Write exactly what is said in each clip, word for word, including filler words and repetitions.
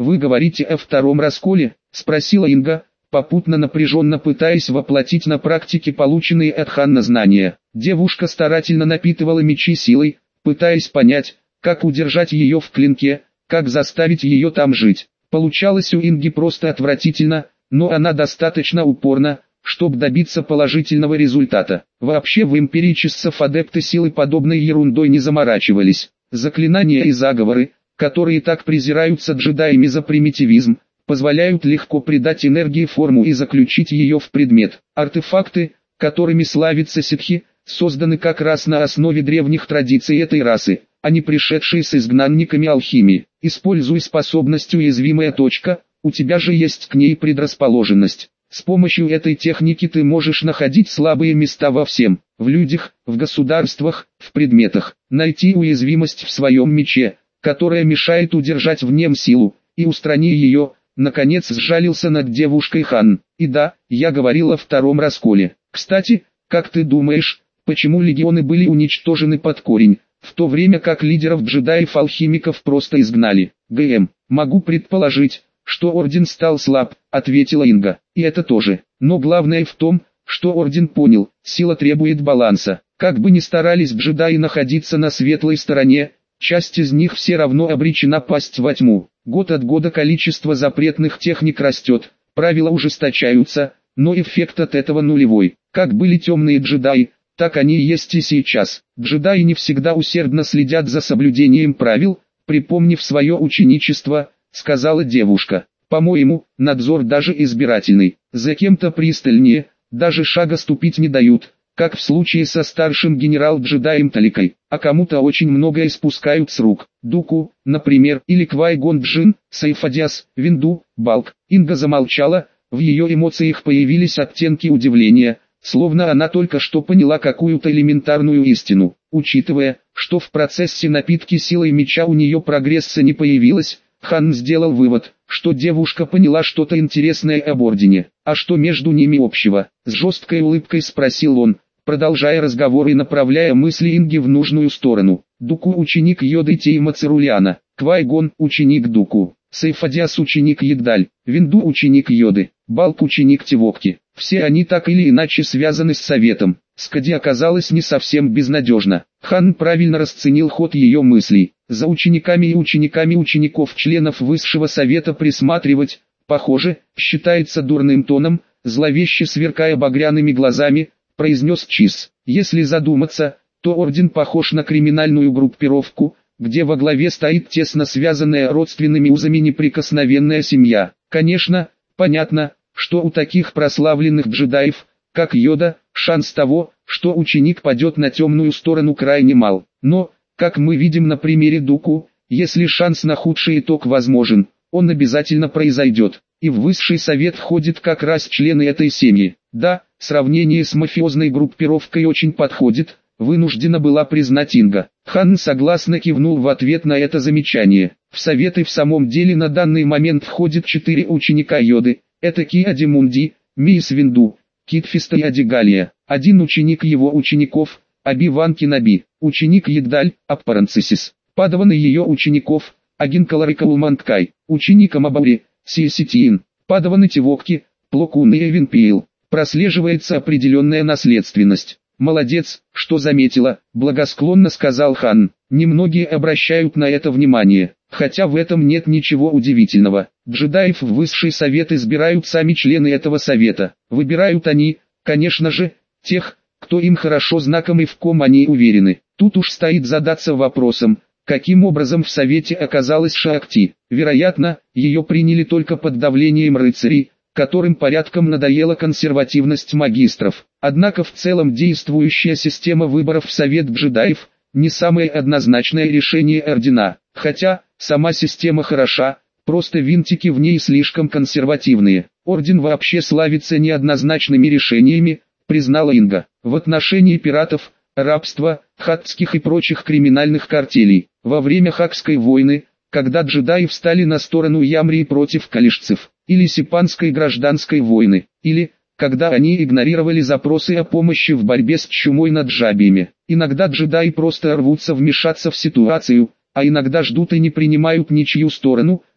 «Вы говорите о втором расколе?» – спросила Инга, попутно напряженно пытаясь воплотить на практике полученные от Ханна знания. Девушка старательно напитывала мечи силой, пытаясь понять, как удержать ее в клинке, как заставить ее там жить. Получалось у Инги просто отвратительно, но она достаточно упорна, чтобы добиться положительного результата. Вообще в империи часов адепты силы подобной ерундой не заморачивались. Заклинания и заговоры, которые так презираются джедаями за примитивизм, позволяют легко придать энергии форму и заключить ее в предмет. Артефакты, которыми славятся ситхи, созданы как раз на основе древних традиций этой расы, а не пришедшие с изгнанниками алхимии. Используй способность «Уязвимая точка», у тебя же есть к ней предрасположенность. С помощью этой техники ты можешь находить слабые места во всем, в людях, в государствах, в предметах, найти уязвимость в своем мече, которая мешает удержать в нем силу, и устрани ее. Наконец сжалился над девушкой Хан. И да, я говорил о втором расколе. Кстати, как ты думаешь, почему легионы были уничтожены под корень, в то время как лидеров джедаев-алхимиков просто изгнали? ГМ, могу предположить, что Орден стал слаб, ответила Инга. И это тоже. Но главное в том, что Орден понял, сила требует баланса. Как бы ни старались джедаи находиться на светлой стороне, часть из них все равно обречена пасть во тьму. Год от года количество запретных техник растет, правила ужесточаются, но эффект от этого нулевой. Как были темные джедаи, так они и есть и сейчас. Джедаи не всегда усердно следят за соблюдением правил, припомнив свое ученичество, сказала девушка. По-моему, надзор даже избирательный. За кем-то пристальнее, даже шага ступить не дают, как в случае со старшим генерал-джедаем Таликой, а кому-то очень многое спускают с рук. Дуку, например, или Квай-Гон Джин, Сайфадиас, Винду, Балк. Инга замолчала, в ее эмоциях появились оттенки удивления, словно она только что поняла какую-то элементарную истину. Учитывая, что в процессе напитки силой меча у нее прогресса не появилось, Хан сделал вывод, что девушка поняла что-то интересное об Ордене. А что между ними общего? С жесткой улыбкой спросил он, продолжая разговор и направляя мысли Инги в нужную сторону. Дуку ученик Йоды Тейма Цирулиана, Квай-Гон ученик Дуку, Сайфадиас ученик Ягдаль, Винду ученик Йоды, Балк ученик Тивокти. Все они так или иначе связаны с Советом. Скади оказалось не совсем безнадежно. Хан правильно расценил ход ее мыслей. За учениками и учениками учеников членов Высшего Совета присматривать, похоже, считается дурным тоном, зловеще сверкая багряными глазами, произнес Чиз. Если задуматься, то Орден похож на криминальную группировку, где во главе стоит тесно связанная родственными узами неприкосновенная семья. Конечно, понятно, что у таких прославленных джедаев, как Йода, шанс того, что ученик падет на темную сторону крайне мал. Но, как мы видим на примере Дуку, если шанс на худший итог возможен, он обязательно произойдет. И в Высший Совет входят как раз члены этой семьи. Да, сравнение с мафиозной группировкой очень подходит, вынуждена была признать Инга. Хан согласно кивнул в ответ на это замечание. В Совет и в самом деле на данный момент входят четыре ученика Йоды. Это Ки-Ади Мунди, Миис Винду, Кит Фиста и Адигалия. Один ученик его учеников, Оби-Ван Кеноби, ученик Ягдаль, Аппаранцисис. Падаван и ее учеников, Агин Каларикаулманткай, ученик Амабаури, Сиеситиин. Падаван и Тивокти, Плокун и Эвенпиил. Прослеживается определенная наследственность. «Молодец, что заметила», — благосклонно сказал Хан. Немногие обращают на это внимание, хотя в этом нет ничего удивительного. Джедаев в Высший Совет избирают сами члены этого совета. Выбирают они, конечно же, тех, кто им хорошо знаком и в ком они уверены. Тут уж стоит задаться вопросом, каким образом в Совете оказалась Шаакти. Вероятно, ее приняли только под давлением рыцарей, которым порядком надоела консервативность магистров. Однако в целом действующая система выборов в Совет джедаев – не самое однозначное решение Ордена. Хотя, сама система хороша, просто винтики в ней слишком консервативные. Орден вообще славится неоднозначными решениями, признала Инга, в отношении пиратов, рабства, хаттских и прочих криминальных картелей. Во время Хакской войны, когда джедаи встали на сторону Ямрии против калишцев, или Сипанской гражданской войны, или, когда они игнорировали запросы о помощи в борьбе с чумой над джабиями. Иногда джедаи просто рвутся вмешаться в ситуацию, а иногда ждут и не принимают ничью сторону,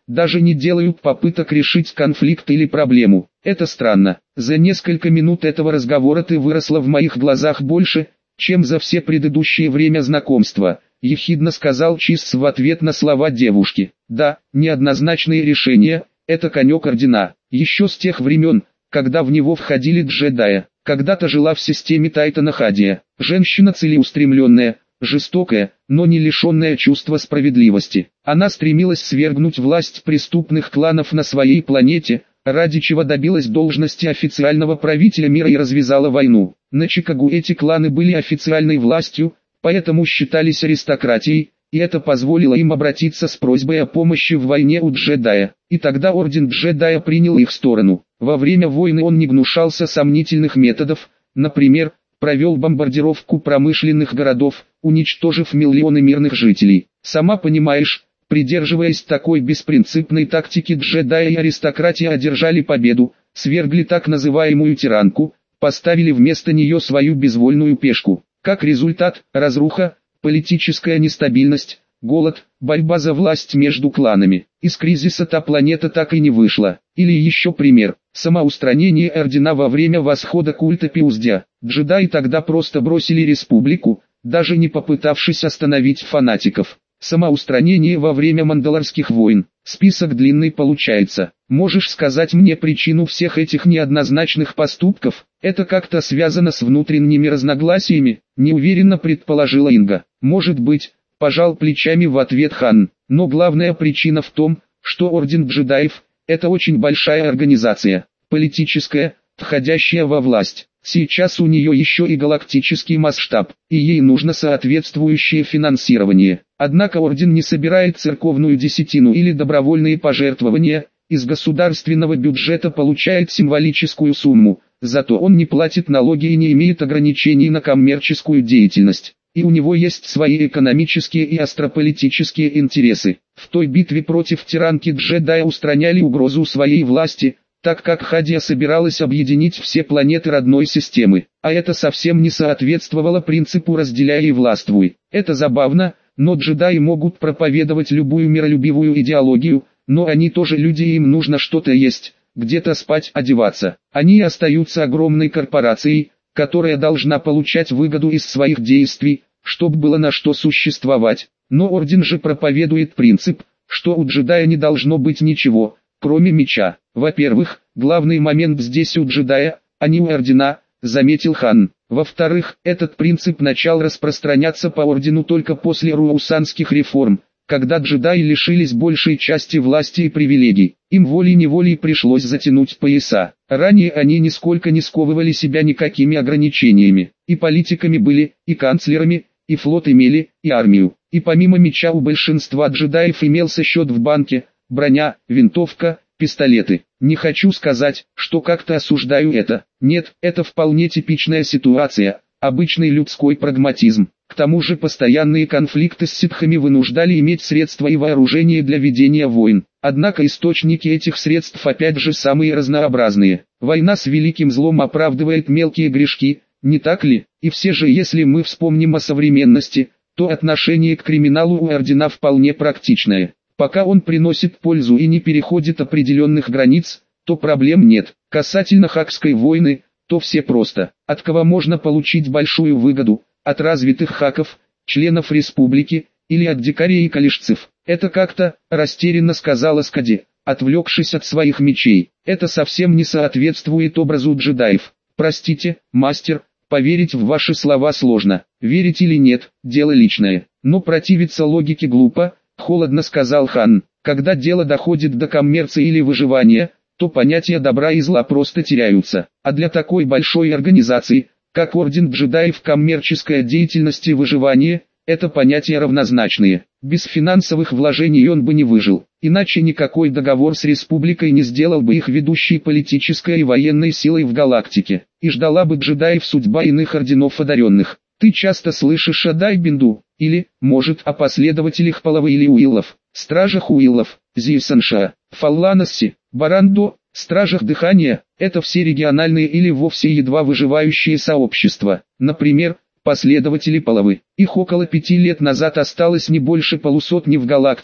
даже не делают попыток решить конфликт или проблему. Это странно. За несколько минут этого разговора ты выросла в моих глазах больше, чем за все предыдущее время знакомства, ехидно сказал Чиз в ответ на слова девушки. Да, неоднозначные решения – это конек Ордена. Еще с тех времен, когда в него входили джедаи. Когда-то жила в системе Тайтана Хадия. Женщина целеустремленная, жестокая, но не лишенная чувства справедливости. Она стремилась свергнуть власть преступных кланов на своей планете, ради чего добилась должности официального правителя мира и развязала войну. На Чикагу эти кланы были официальной властью, поэтому считались аристократией, и это позволило им обратиться с просьбой о помощи в войне у джедая. И тогда Орден Джедая принял их сторону. Во время войны он не гнушался сомнительных методов, например, провел бомбардировку промышленных городов, уничтожив миллионы мирных жителей. Сама понимаешь, придерживаясь такой беспринципной тактики, джедаи и аристократия одержали победу, свергли так называемую тиранку, поставили вместо нее свою безвольную пешку. Как результат, разруха, политическая нестабильность, голод, борьба за власть между кланами. Из кризиса та планета так и не вышла. Или еще пример, самоустранение Ордена во время восхода культа Пиуздя. Джедаи тогда просто бросили республику, даже не попытавшись остановить фанатиков. Самоустранение во время Мандалорских войн. Список длинный получается. Можешь сказать мне причину всех этих неоднозначных поступков? Это как-то связано с внутренними разногласиями? Неуверенно предположила Инга. Может быть, пожал плечами в ответ Хан. Но главная причина в том, что Орден Джедаев – это очень большая организация, политическая, входящая во власть. Сейчас у нее еще и галактический масштаб, и ей нужно соответствующее финансирование. Однако Орден не собирает церковную десятину или добровольные пожертвования, из государственного бюджета получает символическую сумму, зато он не платит налоги и не имеет ограничений на коммерческую деятельность. И у него есть свои экономические и астрополитические интересы. В той битве против тиранки джедаи устраняли угрозу своей власти, так как Хадия собиралась объединить все планеты родной системы, а это совсем не соответствовало принципу «разделяй и властвуй». Это забавно, но джедаи могут проповедовать любую миролюбивую идеологию, но они тоже люди и им нужно что-то есть, где-то спать, одеваться. Они остаются огромной корпорацией, которая должна получать выгоду из своих действий, чтобы было на что существовать. Но Орден же проповедует принцип, что у джедая не должно быть ничего, кроме меча. Во-первых, главный момент здесь у джедая, а не у Ордена, заметил Хан. Во-вторых, этот принцип начал распространяться по Ордену только после руусанских реформ, когда джедаи лишились большей части власти и привилегий. Им волей-неволей пришлось затянуть пояса. Ранее они нисколько не сковывали себя никакими ограничениями. И политиками были, и канцлерами, и флот имели, и армию. И помимо меча у большинства джедаев имелся счет в банке, броня, винтовка, пистолеты. Не хочу сказать, что как-то осуждаю это. Нет, это вполне типичная ситуация, обычный людской прагматизм. К тому же постоянные конфликты с ситхами вынуждали иметь средства и вооружение для ведения войн. Однако источники этих средств опять же самые разнообразные. Война с великим злом оправдывает мелкие грешки, не так ли? И все же, если мы вспомним о современности, то отношение к криминалу у Ордена вполне практичное. Пока он приносит пользу и не переходит определенных границ, то проблем нет. Касательно хакской войны, то все просто. От кого можно получить большую выгоду? От развитых хаков, членов республики, или от дикарей и калишцев. Это как-то, растерянно сказала Скади, отвлекшись от своих мечей. Это совсем не соответствует образу джедаев. Простите, мастер, поверить в ваши слова сложно. Верить или нет, дело личное. Но противиться логике глупо, холодно сказал Хан. Когда дело доходит до коммерции или выживания, то понятия добра и зла просто теряются. А для такой большой организации, как Орден Джедаев, коммерческая деятельность и выживание – это понятия равнозначные. Без финансовых вложений он бы не выжил. Иначе никакой договор с республикой не сделал бы их ведущей политической и военной силой в галактике. И ждала бы джедаев судьба иных орденов одаренных. Ты часто слышишь о Дайбинду, или, может, о последователях Палавы или Уиллов, стражах Уиллов, Зисанша, Фалланасси, Барандо, стражах дыхания – это все региональные или вовсе едва выживающие сообщества. Например, последователи Палавы. Их около пяти лет назад осталось не больше полусотни в галактике,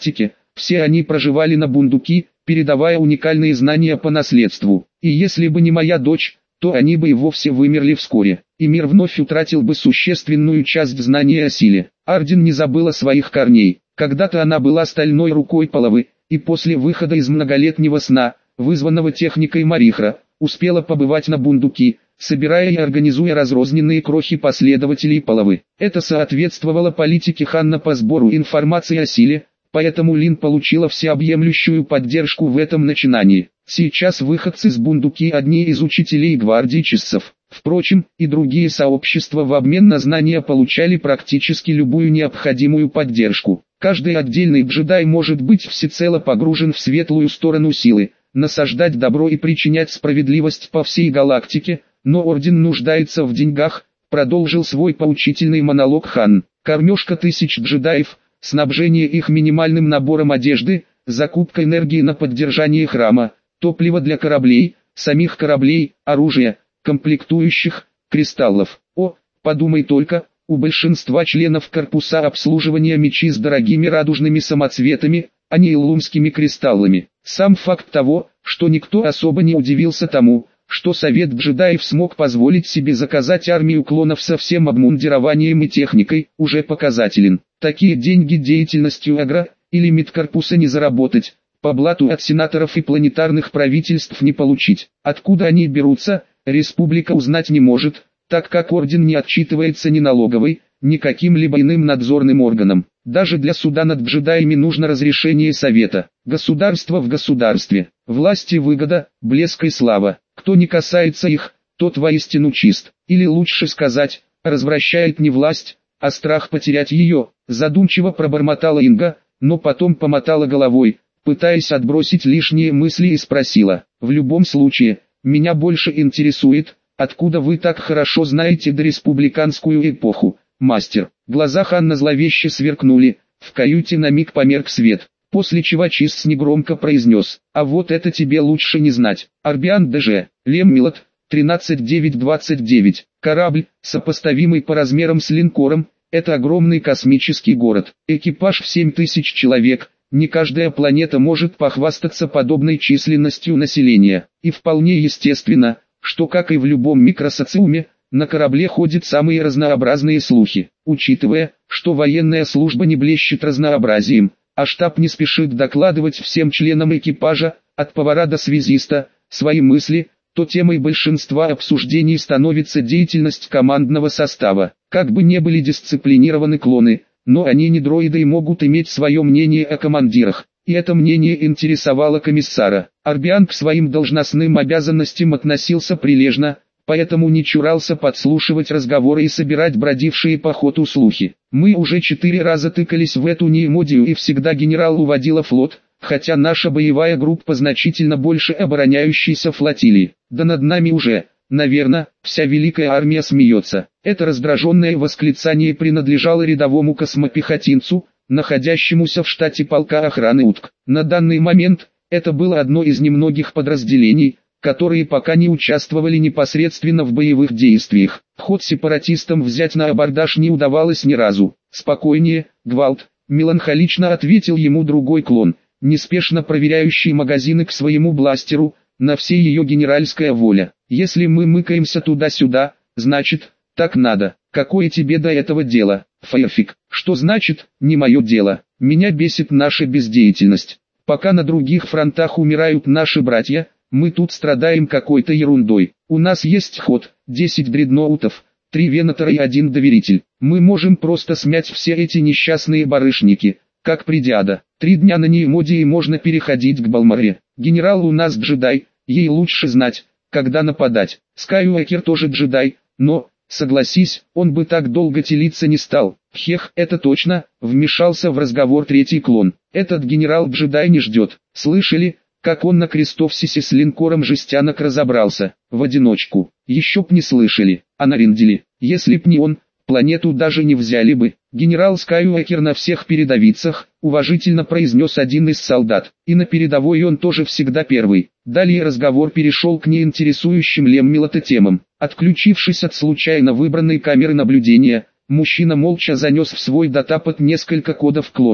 все они проживали на Бундуки, передавая уникальные знания по наследству. И если бы не моя дочь, то они бы и вовсе вымерли вскоре, и мир вновь утратил бы существенную часть знания о силе. Арден не забыла своих корней. Когда-то она была стальной рукой Палавы, и после выхода из многолетнего сна, вызванного техникой Марихра, успела побывать на Бундуки, собирая и организуя разрозненные крохи последователей Палавы. Это соответствовало политике Ханна по сбору информации о силе, поэтому Лин получила всеобъемлющую поддержку в этом начинании. Сейчас выходцы с Бундуки одни из учителей гвардии чистцев. Впрочем, и другие сообщества в обмен на знания получали практически любую необходимую поддержку. Каждый отдельный джедай может быть всецело погружен в светлую сторону силы, насаждать добро и причинять справедливость по всей галактике, но Орден нуждается в деньгах, продолжил свой поучительный монолог Хан. Кормежка тысяч джедаев, снабжение их минимальным набором одежды, закупка энергии на поддержание храма, топливо для кораблей, самих кораблей, оружия, комплектующих, кристаллов. О, подумай только, у большинства членов корпуса обслуживания мечи с дорогими радужными самоцветами, а не илумскими кристаллами. Сам факт того, что никто особо не удивился тому, что Совет джедаев смог позволить себе заказать армию клонов со всем обмундированием и техникой, уже показателен. Такие деньги деятельностью Агра или Медкорпуса не заработать, по блату от сенаторов и планетарных правительств не получить. Откуда они берутся, республика узнать не может, так как Орден не отчитывается ни налоговой, ни каким-либо иным надзорным органом. Даже для суда над джедаями нужно разрешение Совета. Государство в государстве, власть и выгода, блеск и слава. Кто не касается их, тот воистину чист. Или лучше сказать, развращает не власть, а страх потерять ее. Задумчиво пробормотала Инга, но потом помотала головой, пытаясь отбросить лишние мысли, и спросила: в любом случае, меня больше интересует, откуда вы так хорошо знаете дореспубликанскую эпоху, мастер. Глаза Ханна зловеще сверкнули, в каюте на миг померк свет, после чего Чист негромко произнес: а вот это тебе лучше не знать. Арбиан ДЖ, Леммилот, тринадцать девять двадцать девять, корабль, сопоставимый по размерам с линкором, это огромный космический город, экипаж в семь тысяч человек. Не каждая планета может похвастаться подобной численностью населения, и вполне естественно, что, как и в любом микросоциуме, на корабле ходят самые разнообразные слухи. Учитывая, что военная служба не блещет разнообразием, а штаб не спешит докладывать всем членам экипажа, от повара до связиста, свои мысли, то темой большинства обсуждений становится деятельность командного состава. Как бы не были дисциплинированы клоны, но они не дроиды и могут иметь свое мнение о командирах, и это мнение интересовало комиссара. Арбиан к своим должностным обязанностям относился прилежно, поэтому не чурался подслушивать разговоры и собирать бродившие по ходу слухи. Мы уже четыре раза тыкались в эту неимодию, и всегда генерал уводила флот, хотя наша боевая группа значительно больше обороняющейся флотилии. Да над нами уже, наверное, вся великая армия смеется. Это раздраженное восклицание принадлежало рядовому космопехотинцу, находящемуся в штате полка охраны утк. На данный момент, это было одно из немногих подразделений, которые пока не участвовали непосредственно в боевых действиях. Ход сепаратистам взять на абордаж не удавалось ни разу. «Спокойнее, Гвалт», — меланхолично ответил ему другой клон, неспешно проверяющий магазины к своему бластеру, на все ее генеральская воля. «Если мы мыкаемся туда-сюда, значит, так надо. Какое тебе до этого дело, Фаерфик?» «Что значит, не мое дело? Меня бесит наша бездеятельность. Пока на других фронтах умирают наши братья, мы тут страдаем какой-то ерундой. У нас есть ход, десять дредноутов, три венатора и один доверитель. Мы можем просто смять все эти несчастные барышники, как придяда. Три дня на Неимодии можно переходить к Балмаре. Генерал у нас джедай, ей лучше знать, когда нападать. Скайуокер тоже джедай, но, согласись, он бы так долго телиться не стал. Хех, это точно, вмешался в разговор третий клон. Этот генерал-джедай не ждет. Слышали, как он на Крестовсисе с линкором жестянок разобрался, в одиночку? Еще б не слышали, а на Ринделе, если б не он, планету даже не взяли бы. Генерал Скайуокер на всех передовицах, уважительно произнес один из солдат, и на передовой он тоже всегда первый. Далее разговор перешел к неинтересующим Леммилота темам. Отключившись от случайно выбранной камеры наблюдения, мужчина молча занес в свой датапад несколько кодов клонов.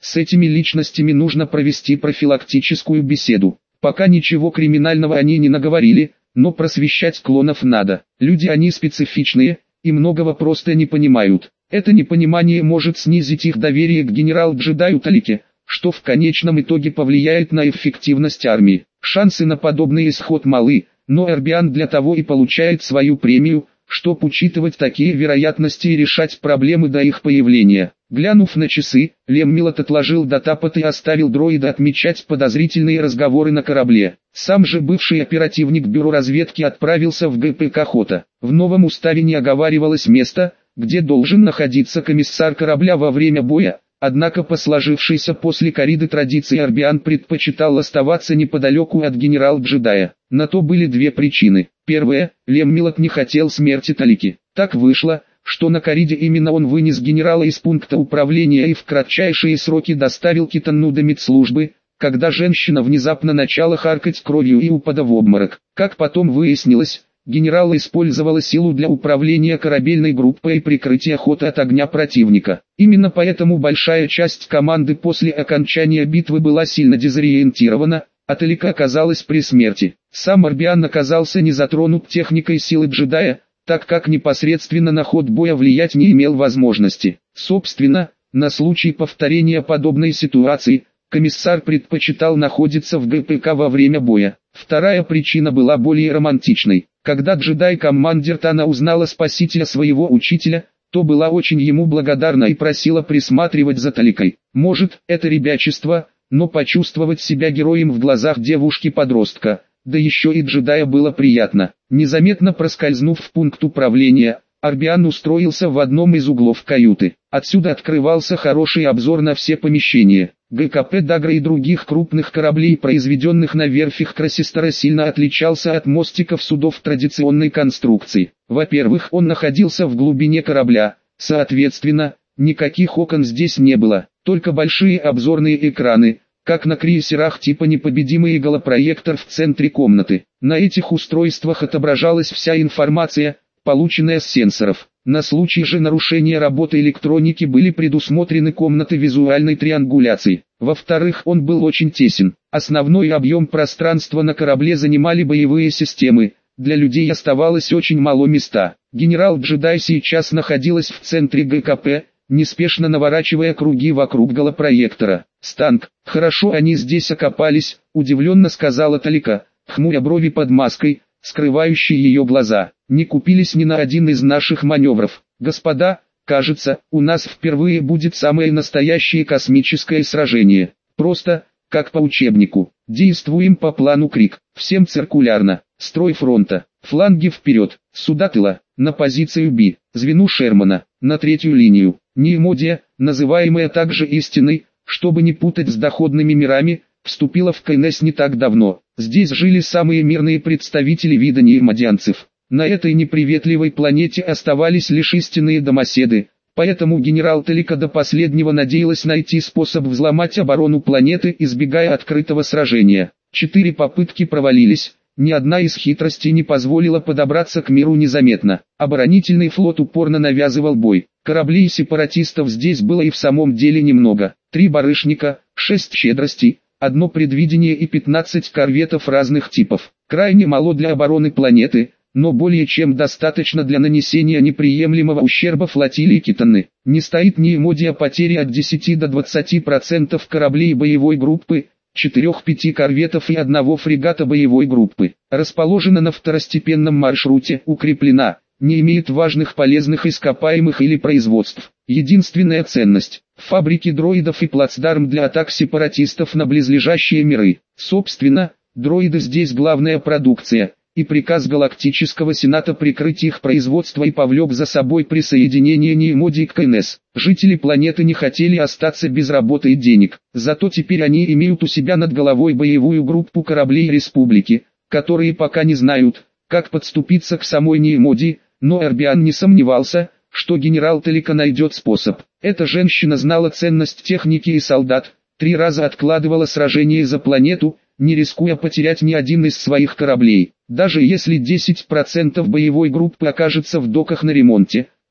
С этими личностями нужно провести профилактическую беседу. Пока ничего криминального они не наговорили, но просвещать клонов надо. Люди они специфичные, и многого просто не понимают. Это непонимание может снизить их доверие к генерал-джедаю Талике, что в конечном итоге повлияет на эффективность армии. Шансы на подобный исход малы, но Эрбиан для того и получает свою премию, чтобы учитывать такие вероятности и решать проблемы до их появления. Глянув на часы, Леммилот отложил датапад и оставил дроида отмечать подозрительные разговоры на корабле. Сам же бывший оперативник бюро разведки отправился в ГПК Хота. В новом уставе не оговаривалось место, где должен находиться комиссар корабля во время боя, однако по сложившейся после корриды традиции Эрбиан предпочитал оставаться неподалеку от генерал-джедая. На то были две причины. Первая, Леммилот не хотел смерти Талики. Так вышло, что на корриде именно он вынес генерала из пункта управления и в кратчайшие сроки доставил Китанну до медслужбы, когда женщина внезапно начала харкать кровью и упала в обморок. Как потом выяснилось, генерал использовала силу для управления корабельной группой и прикрытия хода от огня противника. Именно поэтому большая часть команды после окончания битвы была сильно дезориентирована, а Талика оказалась при смерти. Сам Эрбиан оказался не затронут техникой силы джедая, так как непосредственно на ход боя влиять не имел возможности. Собственно, на случай повторения подобной ситуации, комиссар предпочитал находиться в ГПК во время боя. Вторая причина была более романтичной. Когда джедай-командир Тана узнала спасителя своего учителя, то была очень ему благодарна и просила присматривать за Таликой. Может, это ребячество, но почувствовать себя героем в глазах девушки-подростка, да еще и джедая, было приятно. Незаметно проскользнув в пункт управления, Эрбиан устроился в одном из углов каюты. Отсюда открывался хороший обзор на все помещения. ГКП Дагра и других крупных кораблей, произведенных на верфях Красистера, сильно отличался от мостиков судов традиционной конструкции. Во-первых, он находился в глубине корабля, соответственно, никаких окон здесь не было, только большие обзорные экраны, как на крейсерах типа «Непобедимый» и голопроектор в центре комнаты. На этих устройствах отображалась вся информация, полученная с сенсоров. На случай же нарушения работы электроники были предусмотрены комнаты визуальной триангуляции. Во-вторых, он был очень тесен. Основной объем пространства на корабле занимали боевые системы. Для людей оставалось очень мало места. Генерал-джедай сейчас находилась в центре ГКП, неспешно наворачивая круги вокруг голопроектора. «Станк, хорошо они здесь окопались», — удивленно сказала Талика, хмуря брови под маской, скрывающей ее глаза. «Не купились ни на один из наших маневров. Господа, кажется, у нас впервые будет самое настоящее космическое сражение. Просто, как по учебнику. Действуем по плану Крик. Всем циркулярно. Строй фронта. Фланги вперед. Суда тыла. На позицию Би. Звену Шермана. На третью линию. Неимодия, называемая также истиной, чтобы не путать с доходными мирами, вступила в КНС не так давно. Здесь жили самые мирные представители вида неимодианцев. На этой неприветливой планете оставались лишь истинные домоседы, поэтому генерал Талика до последнего надеялась найти способ взломать оборону планеты, избегая открытого сражения. Четыре попытки провалились, ни одна из хитростей не позволила подобраться к миру незаметно. Оборонительный флот упорно навязывал бой. Кораблей сепаратистов здесь было и в самом деле немного. Три барышника, шесть щедростей, одно предвидение и пятнадцать корветов разных типов. Крайне мало для обороны планеты, но более чем достаточно для нанесения неприемлемого ущерба флотилии Китанны. Не стоит неимодия потери от десяти до двадцати процентов кораблей боевой группы, четырёх-пяти корветов и одного фрегата боевой группы. Расположена на второстепенном маршруте, укреплена, не имеет важных полезных ископаемых или производств. Единственная ценность – фабрики дроидов и плацдарм для атак сепаратистов на близлежащие миры. Собственно, дроиды здесь главная продукция, и приказ Галактического Сената прикрыть их производство и повлек за собой присоединение неимодий к КНС. Жители планеты не хотели остаться без работы и денег, зато теперь они имеют у себя над головой боевую группу кораблей Республики, которые пока не знают, как подступиться к самой неимодии, но Эрбиан не сомневался, что генерал Талика найдет способ. Эта женщина знала ценность техники и солдат, три раза откладывала сражение за планету, не рискуя потерять ни один из своих кораблей. Даже если десять процентов боевой группы окажется в доках на ремонте,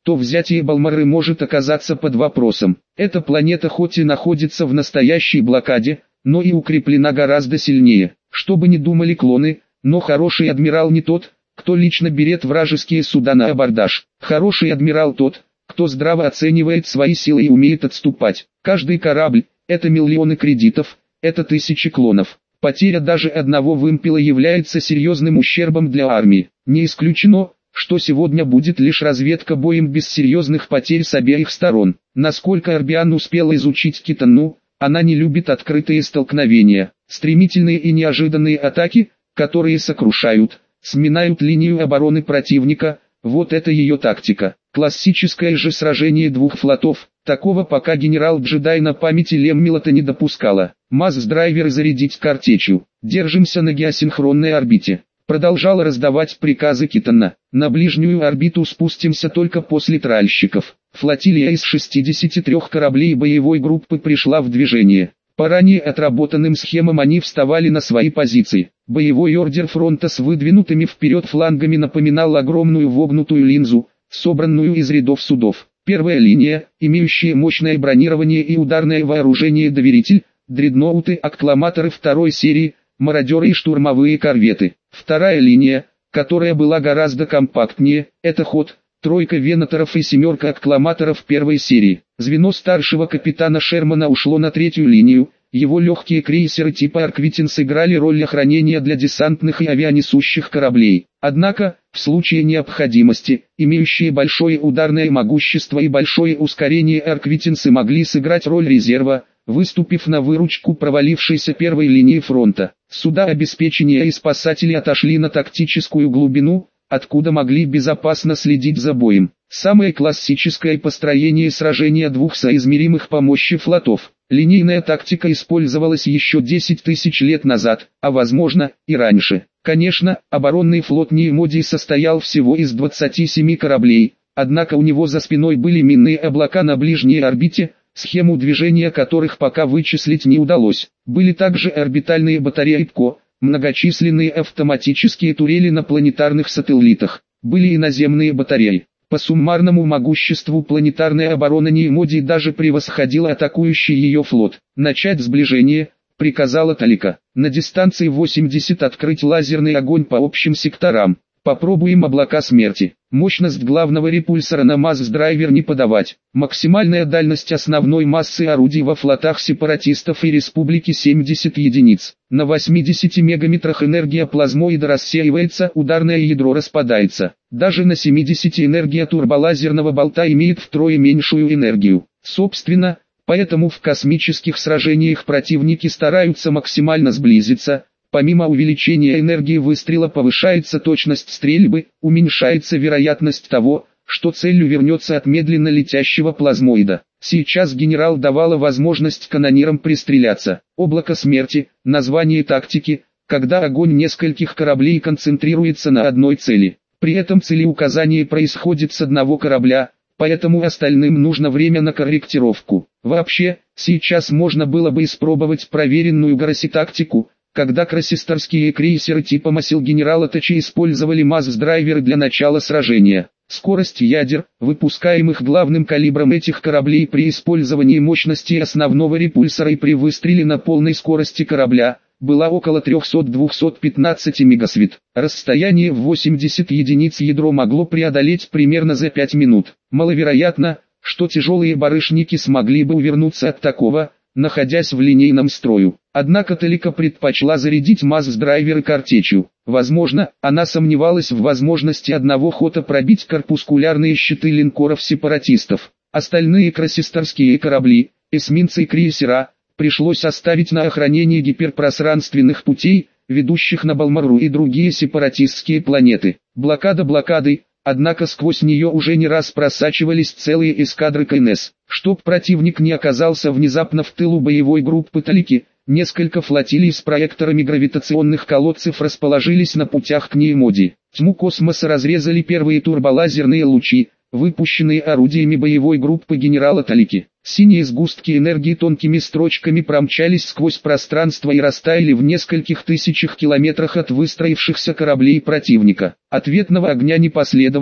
то взятие Балморы может оказаться под вопросом. Эта планета хоть и находится в настоящей блокаде, но и укреплена гораздо сильнее. Что бы ни думали клоны, но хороший адмирал не тот, кто лично берет вражеские суда на абордаж. Хороший адмирал тот, кто здраво оценивает свои силы и умеет отступать. Каждый корабль – это миллионы кредитов, это тысячи клонов. Потеря даже одного вымпела является серьезным ущербом для армии. Не исключено, что сегодня будет лишь разведка боем без серьезных потерь с обеих сторон. Насколько Арбиан успела изучить Китану, она не любит открытые столкновения. Стремительные и неожиданные атаки, которые сокрушают, сминают линию обороны противника, вот это ее тактика. Классическое же сражение двух флотов, такого пока генерал-джедай на памяти Леммилота не допускала. Масс-драйверы зарядить картечью. Держимся на геосинхронной орбите. Продолжала раздавать приказы Китана. На ближнюю орбиту спустимся только после тральщиков. Флотилия из шестидесяти трёх кораблей боевой группы пришла в движение. По ранее отработанным схемам они вставали на свои позиции. Боевой ордер фронта с выдвинутыми вперед флангами напоминал огромную вогнутую линзу, собранную из рядов судов. Первая линия, имеющая мощное бронирование и ударное вооружение доверитель, дредноуты, аккламаторы второй серии, мародеры и штурмовые корветы. Вторая линия, которая была гораздо компактнее, это ход, тройка венаторов и семерка аккламаторов первой серии. Звено старшего капитана Шермана ушло на третью линию, его легкие крейсеры типа Арквитин сыграли роль охранения для десантных и авианесущих кораблей. Однако, в случае необходимости, имеющие большое ударное могущество и большое ускорение Арквитинсы могли сыграть роль резерва, выступив на выручку провалившейся первой линии фронта. Суда обеспечения и спасатели отошли на тактическую глубину, откуда могли безопасно следить за боем. Самое классическое построение сражения двух соизмеримых по мощи флотов. Линейная тактика использовалась еще десять тысяч лет назад, а возможно, и раньше. Конечно, оборонный флот Неимодии состоял всего из двадцати семи кораблей, однако у него за спиной были минные облака на ближней орбите, схему движения которых пока вычислить не удалось. Были также орбитальные батареи ПКО, многочисленные автоматические турели на планетарных сателлитах, были и наземные батареи. По суммарному могуществу планетарная оборона Неимодии даже превосходила атакующий ее флот. «Начать сближение», — приказала Талика. «На дистанции восемьдесят открыть лазерный огонь по общим секторам. Попробуем облака смерти. Мощность главного репульсора на масс-драйвер не подавать. Максимальная дальность основной массы орудий во флотах сепаратистов и республики семьдесят единиц. На восьмидесяти мегаметрах энергия плазмоида рассеивается, ударное ядро распадается. Даже на семидесяти энергия турболазерного болта имеет втрое меньшую энергию. Собственно, поэтому в космических сражениях противники стараются максимально сблизиться. Помимо увеличения энергии выстрела повышается точность стрельбы, уменьшается вероятность того, что цель увернется от медленно летящего плазмоида. Сейчас генерал давала возможность канонирам пристреляться. Облако смерти, название тактики, когда огонь нескольких кораблей концентрируется на одной цели. При этом целеуказание происходит с одного корабля, поэтому остальным нужно время на корректировку. Вообще, сейчас можно было бы испробовать проверенную Гараси-тактику, когда красисторские крейсеры типа Масил генерала Тачи использовали масс-драйверы для начала сражения. Скорость ядер, выпускаемых главным калибром этих кораблей при использовании мощности основного репульсора и при выстреле на полной скорости корабля, была около трёхсот — двухсот пятнадцати мегасвит. Расстояние в восемьдесят единиц ядро могло преодолеть примерно за пять минут. Маловероятно, что тяжелые барышники смогли бы увернуться от такого, находясь в линейном строю. Однако Талика предпочла зарядить масс-драйверы картечью. Возможно, она сомневалась в возможности одного хода пробить корпускулярные щиты линкоров-сепаратистов. Остальные красисторские корабли, эсминцы и крейсера, пришлось оставить на охранение гиперпространственных путей, ведущих на Балмору и другие сепаратистские планеты. Блокада блокадой, однако сквозь нее уже не раз просачивались целые эскадры КНС. Чтоб противник не оказался внезапно в тылу боевой группы Талики, несколько флотилий с проекторами гравитационных колодцев расположились на путях к Неимодии. Тьму космоса разрезали первые турболазерные лучи, выпущенные орудиями боевой группы генерала Талики. Синие сгустки энергии тонкими строчками промчались сквозь пространство и растаяли в нескольких тысячах километрах от выстроившихся кораблей противника. Ответного огня не последовало,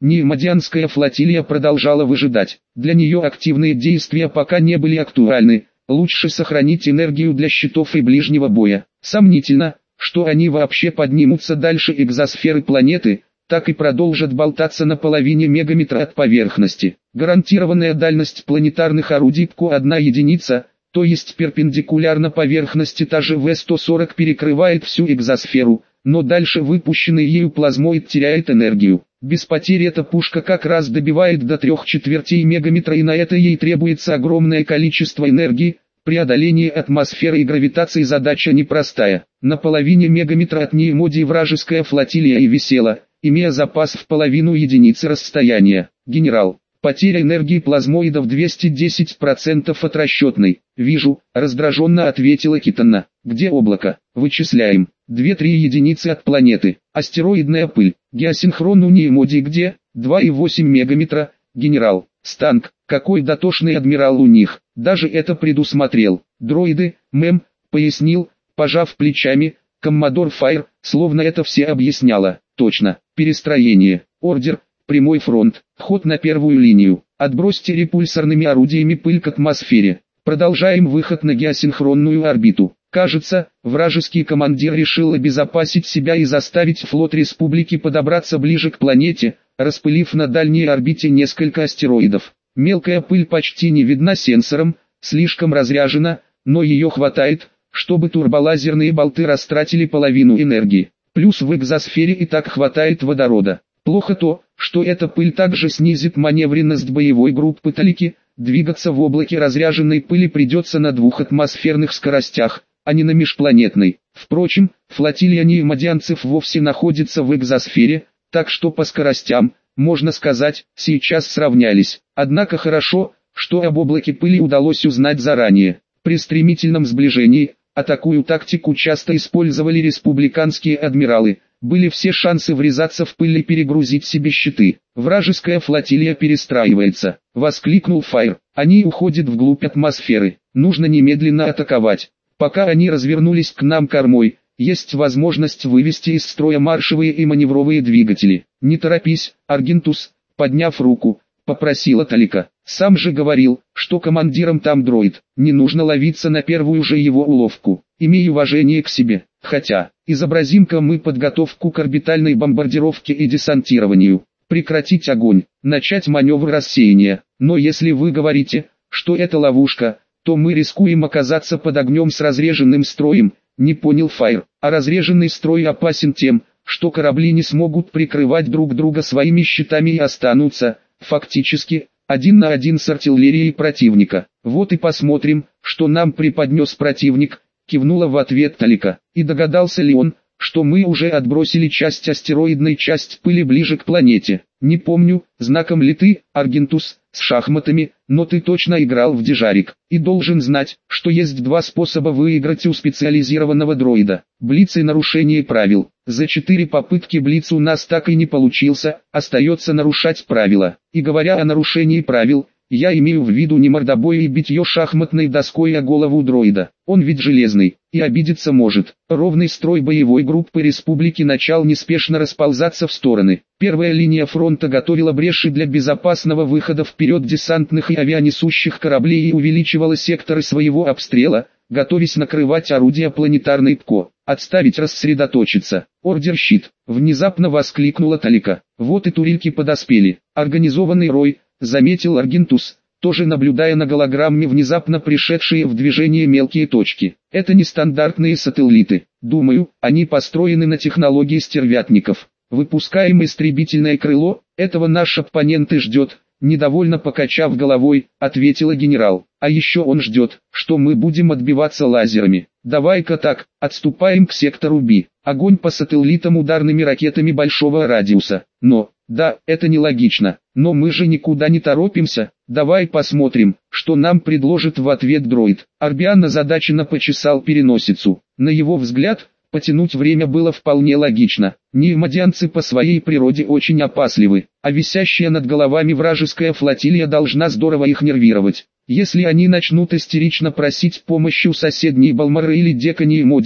Неимодианская флотилия продолжала выжидать. Для нее активные действия пока не были актуальны. Лучше сохранить энергию для щитов и ближнего боя. Сомнительно, что они вообще поднимутся дальше экзосферы планеты, так и продолжат болтаться на половине мегаметра от поверхности. Гарантированная дальность планетарных орудий ПКО одна единица, то есть перпендикулярно поверхности та же вэ сто сорок перекрывает всю экзосферу, но дальше выпущенный ею плазмоид теряет энергию. Без потери эта пушка как раз добивает до трех четвертей мегаметра, и на это ей требуется огромное количество энергии. Преодоление атмосферы и гравитации задача непростая. На половине мегаметра от Неимодии вражеская флотилия и висела, имея запас в половину единицы расстояния. Генерал, потеря энергии плазмоидов двести десять процентов от расчетной. Вижу, раздраженно ответила Китанна. Где облако? Вычисляем. две-три единицы от планеты. Астероидная пыль. Геосинхрон у Неимодии где? два и восемь мегаметра. Генерал, Станк, какой дотошный адмирал у них. Даже это предусмотрел. Дроиды, мэм, пояснил, пожав плечами, коммодор Файр, словно это все объясняло. Точно, перестроение, ордер, прямой фронт, ход на первую линию. Отбросьте репульсорными орудиями пыль к атмосфере. Продолжаем выход на геосинхронную орбиту. Кажется, вражеский командир решил обезопасить себя и заставить флот республики подобраться ближе к планете, распылив на дальней орбите несколько астероидов. Мелкая пыль почти не видна сенсором, слишком разряжена, но ее хватает, чтобы турболазерные болты растратили половину энергии. Плюс в экзосфере и так хватает водорода. Плохо то, что эта пыль также снизит маневренность боевой группы Талики. Двигаться в облаке разряженной пыли придется на двухатмосферных скоростях, а не на межпланетной. Впрочем, флотилия неимодианцев вовсе находится в экзосфере, так что по скоростям, можно сказать, сейчас сравнялись. Однако хорошо, что об облаке пыли удалось узнать заранее. При стремительном сближении, а такую тактику часто использовали республиканские адмиралы, были все шансы врезаться в пыль и перегрузить себе щиты. Вражеская флотилия перестраивается, воскликнул Файр. Они уходят вглубь атмосферы, нужно немедленно атаковать. Пока они развернулись к нам кормой, есть возможность вывести из строя маршевые и маневровые двигатели. Не торопись, Аргентус, подняв руку, попросила Талика. Сам же говорил, что командиром там дроид, не нужно ловиться на первую же его уловку. Имей уважение к себе, хотя, изобразим-ка мы подготовку к орбитальной бомбардировке и десантированию. Прекратить огонь, начать маневр рассеяния. Но если вы говорите, что это ловушка, то мы рискуем оказаться под огнем с разреженным строем. Не понял Файр, а разреженный строй опасен тем, что корабли не смогут прикрывать друг друга своими щитами и останутся, фактически, один на один с артиллерией противника. Вот и посмотрим, что нам преподнес противник, кивнула в ответ Талика. И догадался ли он, что мы уже отбросили часть астероидной, часть пыли ближе к планете? Не помню, знаком ли ты, Аргентус, с шахматами, но ты точно играл в дежарик, и должен знать, что есть два способа выиграть у специализированного дроида. Блиц и нарушение правил. За четыре попытки Блиц у нас так и не получился, остается нарушать правила. И говоря о нарушении правил, я имею в виду не мордобой и битье шахматной доской о голову дроида. Он ведь железный, и обидеться может. Ровный строй боевой группы республики начал неспешно расползаться в стороны. Первая линия фронта готовила бреши для безопасного выхода вперед десантных и авианесущих кораблей и увеличивала секторы своего обстрела, готовясь накрывать орудия планетарной ПКО. Отставить, рассредоточиться. Ордер щит. Внезапно воскликнула Талика. Вот и турельки подоспели. Организованный рой, заметил Аргентус, тоже наблюдая на голограмме внезапно пришедшие в движение мелкие точки. Это нестандартные сателлиты. Думаю, они построены на технологии стервятников. Выпускаем истребительное крыло, этого наш оппонент и ждет. Недовольно покачав головой, ответила генерал. А еще он ждет, что мы будем отбиваться лазерами. Давай-ка так, отступаем к сектору Би. Огонь по сателлитам ударными ракетами большого радиуса. Но, да, это нелогично, но мы же никуда не торопимся. Давай посмотрим, что нам предложит в ответ дроид. Арбиан озадаченно почесал переносицу. На его взгляд, потянуть время было вполне логично. Неимодианцы по своей природе очень опасливы, а висящая над головами вражеская флотилия должна здорово их нервировать. Если они начнут истерично просить помощи у соседней Балмары или Дека Неимодии,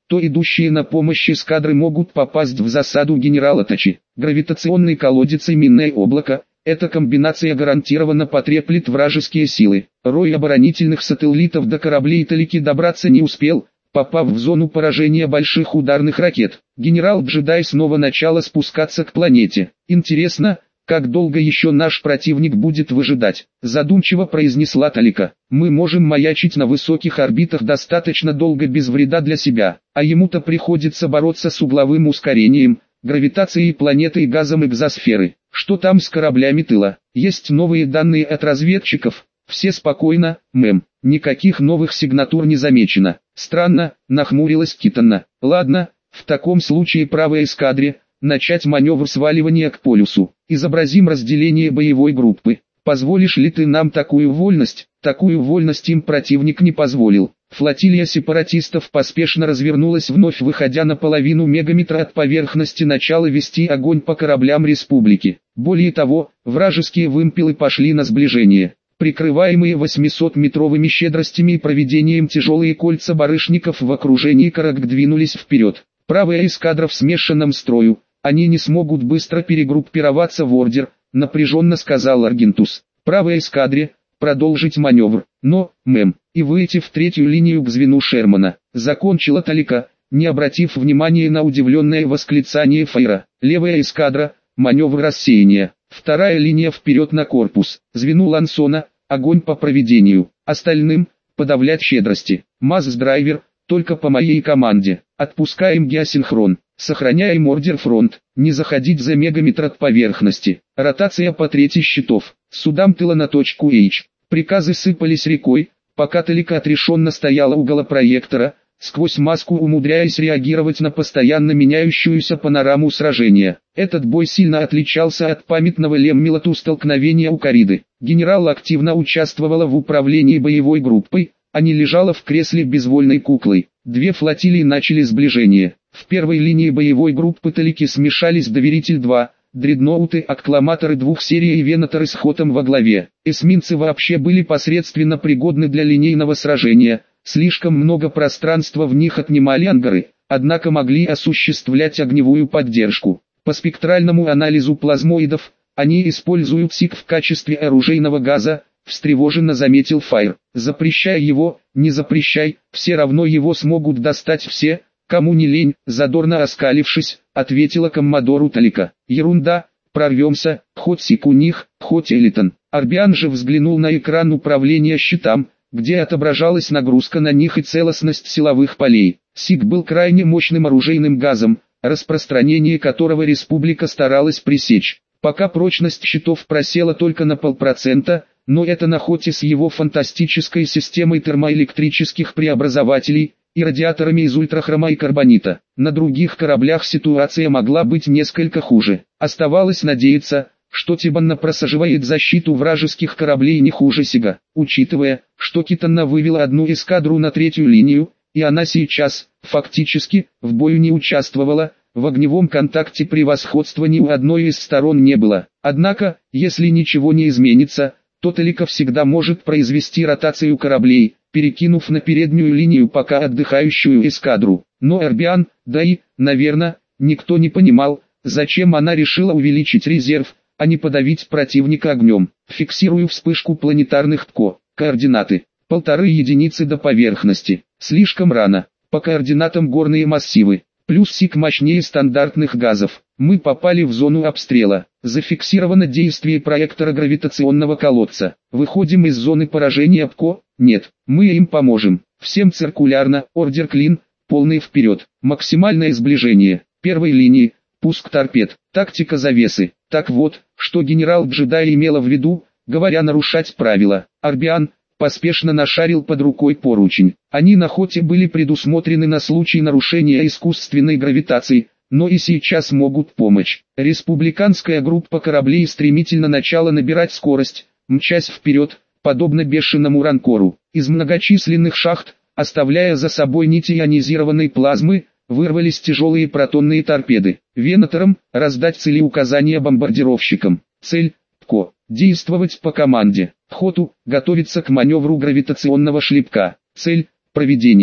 то идущие на помощь эскадры могут попасть в засаду генерала Тачи. Гравитационный колодец и минное облако – эта комбинация гарантированно потреплет вражеские силы. Рой оборонительных сателлитов до кораблей Талики добраться не успел, попав в зону поражения больших ударных ракет. Генерал Джедай снова начала спускаться к планете. Интересно, как долго еще наш противник будет выжидать? Задумчиво произнесла Талика. Мы можем маячить на высоких орбитах достаточно долго без вреда для себя, а ему-то приходится бороться с угловым ускорением, гравитацией планеты и газом экзосферы. Что там с кораблями тыла? Есть новые данные от разведчиков? Все спокойно, мэм. Никаких новых сигнатур не замечено. Странно, нахмурилась Китанна. Ладно, в таком случае правой эскадре начать маневр сваливания к полюсу. Изобразим разделение боевой группы. Позволишь ли ты нам такую вольность? Такую вольность им противник не позволил. Флотилия сепаратистов поспешно развернулась, вновь выходя на половину мегаметра от поверхности, начала вести огонь по кораблям республики. Более того, вражеские вымпелы пошли на сближение. Прикрываемые восьмисотметровыми щедростями и проведением тяжелые кольца барышников в окружении корок двинулись вперед. Правая эскадра в смешанном строю, они не смогут быстро перегруппироваться в ордер, напряженно сказал Аргентус. Правой эскадре продолжить маневр, но, мэм, и выйти в третью линию к звену Шермана, закончила Талика, не обратив внимания на удивленное восклицание Фейра. Левая эскадра, маневр рассеяния, вторая линия вперед на корпус, звену Лансона, огонь по проведению, остальным, подавлять щедрости. Масс-драйвер, только по моей команде, отпускаем геосинхрон, сохраняем ордер фронт, не заходить за мегаметр от поверхности, ротация по трети щитов, судам тыла на точку H. Приказы сыпались рекой, пока Талика отрешенно стояла у голопроектора, сквозь маску умудряясь реагировать на постоянно меняющуюся панораму сражения. Этот бой сильно отличался от памятного Леммилоту столкновения у Кариды. Генерал активно участвовала в управлении боевой группой, а не лежала в кресле безвольной куклой. Две флотилии начали сближение. В первой линии боевой группы Талики смешались Доверитель-два, дредноуты, аккламаторы двух серий и венаторы с Хотом во главе. Эсминцы вообще были посредственно пригодны для линейного сражения, слишком много пространства в них отнимали ангары, однако могли осуществлять огневую поддержку. По спектральному анализу плазмоидов, они используют СИК в качестве оружейного газа, встревоженно заметил Файр. Запрещай его, не запрещай, все равно его смогут достать все, кому не лень, задорно оскалившись, ответила коммодору Талика. Ерунда, прорвемся, хоть Сик у них, хоть Элитон. Арбиан же взглянул на экран управления щитам, где отображалась нагрузка на них и целостность силовых полей. Сик был крайне мощным оружейным газом, распространение которого республика старалась пресечь. Пока прочность щитов просела только на полпроцента, но это на Хоте с его фантастической системой термоэлектрических преобразователей и радиаторами из ультрахрома и карбонита. На других кораблях ситуация могла быть несколько хуже. Оставалось надеяться, что Тибанна просаживает защиту вражеских кораблей не хуже Сига. Учитывая, что Китанна вывела одну эскадру на третью линию, и она сейчас, фактически, в бою не участвовала, в огневом контакте превосходства ни у одной из сторон не было. Однако, если ничего не изменится, то Талика всегда может произвести ротацию кораблей, перекинув на переднюю линию пока отдыхающую эскадру. Но Арбиан, да и, наверное, никто не понимал, зачем она решила увеличить резерв, а не подавить противника огнем. Фиксирую вспышку планетарных ТКО. Координаты. Полторы единицы до поверхности. Слишком рано. По координатам горные массивы. Плюс Сик мощнее стандартных газов. Мы попали в зону обстрела. Зафиксировано действие проектора гравитационного колодца. Выходим из зоны поражения ПКО? Нет, мы им поможем. Всем циркулярно, ордер клин, полный вперед. Максимальное сближение. Первой линии, пуск торпед. Тактика завесы. Так вот, что генерал Джедай имела в виду, говоря нарушать правила. Арбиан поспешно нашарил под рукой поручень. Они на Хоте были предусмотрены на случай нарушения искусственной гравитации, но и сейчас могут помочь. Республиканская группа кораблей стремительно начала набирать скорость, мчась вперед, подобно бешеному ранкору. Из многочисленных шахт, оставляя за собой нити ионизированной плазмы, вырвались тяжелые протонные торпеды. Венаторам раздать целеуказания бомбардировщикам. Цель – ПКО. Действовать по команде. Хоту готовиться к маневру гравитационного шлепка. Цель – проведение.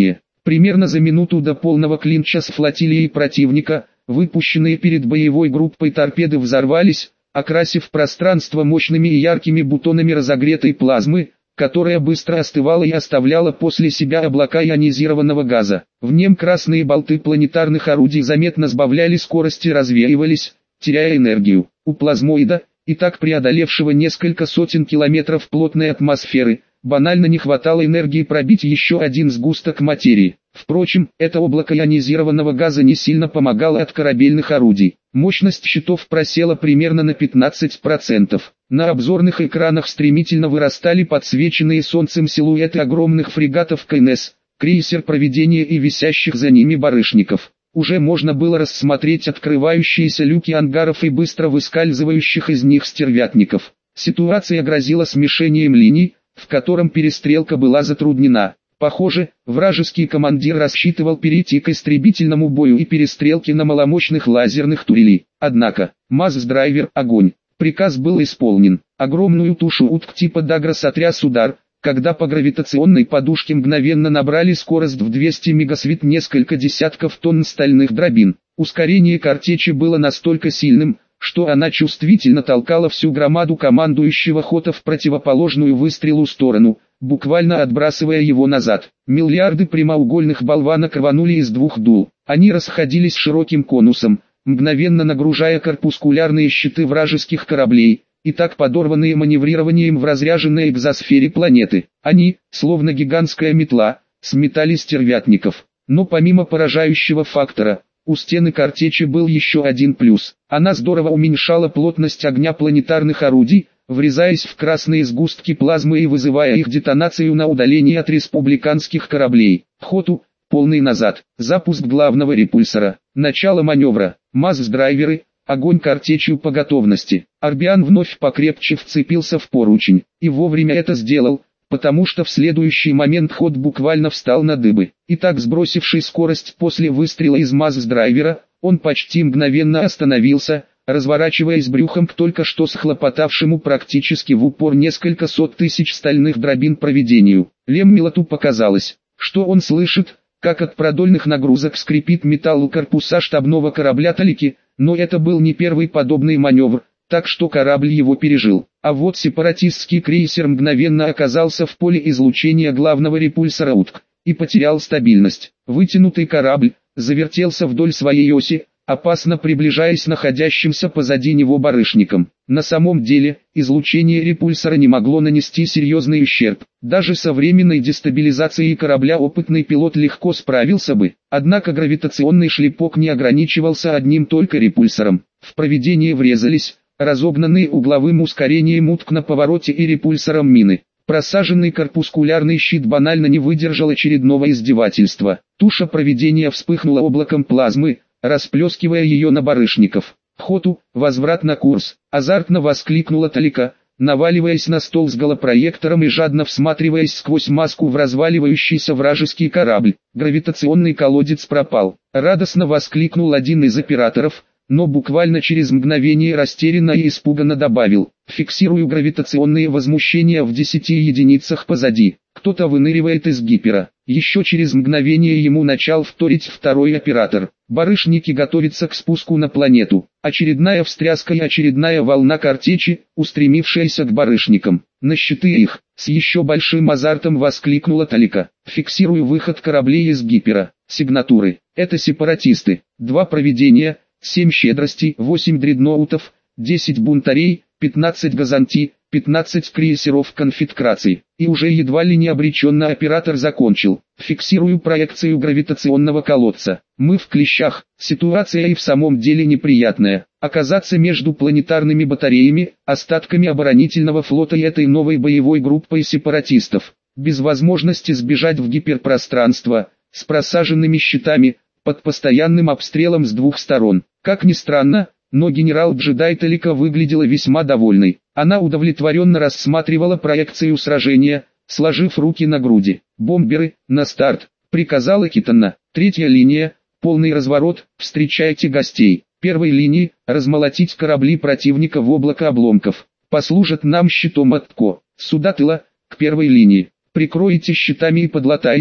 Примерно за минуту до полного клинча с флотилией противника, выпущенные перед боевой группой торпеды взорвались, окрасив пространство мощными и яркими бутонами разогретой плазмы, которая быстро остывала и оставляла после себя облака ионизированного газа. В нем красные болты планетарных орудий заметно сбавляли скорость и развеивались, теряя энергию. У плазмоида, и так преодолевшего несколько сотен километров плотной атмосферы, банально не хватало энергии пробить еще один сгусток материи. Впрочем, это облако ионизированного газа не сильно помогало от корабельных орудий. Мощность щитов просела примерно на пятнадцать процентов. На обзорных экранах стремительно вырастали подсвеченные солнцем силуэты огромных фрегатов КНС, крейсер Провидения и висящих за ними барышников. Уже можно было рассмотреть открывающиеся люки ангаров и быстро выскальзывающих из них стервятников. Ситуация грозила смешением линий, в котором перестрелка была затруднена. Похоже, вражеский командир рассчитывал перейти к истребительному бою и перестрелке на маломощных лазерных турелей. Однако, Масс-драйвер огонь. Приказ был исполнен. Огромную тушу утк типа Дагра сотряс удар, когда по гравитационной подушке мгновенно набрали скорость в двести мегасвит несколько десятков тонн стальных дробин. Ускорение картечи было настолько сильным, что она чувствительно толкала всю громаду командующего Хота в противоположную выстрелу сторону, буквально отбрасывая его назад. Миллиарды прямоугольных болванок рванули из двух дул. Они расходились широким конусом, мгновенно нагружая корпускулярные щиты вражеских кораблей, и так подорванные маневрированием в разряженной экзосфере планеты. Они, словно гигантская метла, сметали стервятников. Но помимо поражающего фактора, у стены картечи был еще один плюс. Она здорово уменьшала плотность огня планетарных орудий, врезаясь в красные сгустки плазмы и вызывая их детонацию на удалении от республиканских кораблей. Хоту, полный назад, запуск главного репульсора, начало маневра, масс-драйверы, огонь картечью по готовности. Арбиан вновь покрепче вцепился в поручень, и вовремя это сделал, потому что в следующий момент Хот буквально встал на дыбы. И так, сбросивший скорость после выстрела из масс-драйвера, он почти мгновенно остановился, разворачиваясь брюхом к только что схлопотавшему практически в упор несколько сот тысяч стальных дробин Провидению. Леммилоту показалось, что он слышит, как от продольных нагрузок скрипит металл корпуса штабного корабля Талики, но это был не первый подобный маневр, так что корабль его пережил. А вот сепаратистский крейсер мгновенно оказался в поле излучения главного репульсора утк и потерял стабильность. Вытянутый корабль завертелся вдоль своей оси, опасно приближаясь к находящимся позади него барышникам. На самом деле, излучение репульсора не могло нанести серьезный ущерб. Даже со временной дестабилизацией корабля опытный пилот легко справился бы. Однако гравитационный шлепок не ограничивался одним только репульсором. В Провидение врезались, разогнанные угловым ускорением утк на повороте и репульсором мины. Просаженный корпускулярный щит банально не выдержал очередного издевательства. Туша Провидения вспыхнула облаком плазмы, расплескивая ее на барышников. Хоту, возврат на курс, азартно воскликнула Талика, наваливаясь на стол с голопроектором и жадно всматриваясь сквозь маску в разваливающийся вражеский корабль. Гравитационный колодец пропал. Радостно воскликнул один из операторов, но буквально через мгновение растерянно и испуганно добавил: «Фиксирую гравитационные возмущения в десяти единицах позади». Кто-то выныривает из гипера. Еще через мгновение ему начал вторить второй оператор. Барышники готовятся к спуску на планету. Очередная встряска и очередная волна картечи, устремившаяся к барышникам. На щиты их, с еще большим азартом воскликнула Талика. «Фиксирую выход кораблей из гипера. Сигнатуры. Это сепаратисты. Два Провидения, семь щедростей, восемь дредноутов, десять бунтарей, пятнадцать газанти, пятнадцать крейсеров конфедерации». И уже едва ли не обреченно оператор закончил: «Фиксирую проекцию гравитационного колодца. Мы в клещах. Ситуация и в самом деле неприятная. Оказаться между планетарными батареями, остатками оборонительного флота и этой новой боевой группой сепаратистов, без возможности сбежать в гиперпространство, с просаженными щитами, под постоянным обстрелом с двух сторон». Как ни странно, но генерал-джедай Талика выглядела весьма довольной. Она удовлетворенно рассматривала проекцию сражения, сложив руки на груди. «Бомберы, на старт!» — приказала Китана. «Третья линия, полный разворот, встречайте гостей. Первой линии, размолотить корабли противника в облако обломков. Послужат нам щитом от ТКО. Суда тыла, к первой линии. Прикройте щитами и подлатайте,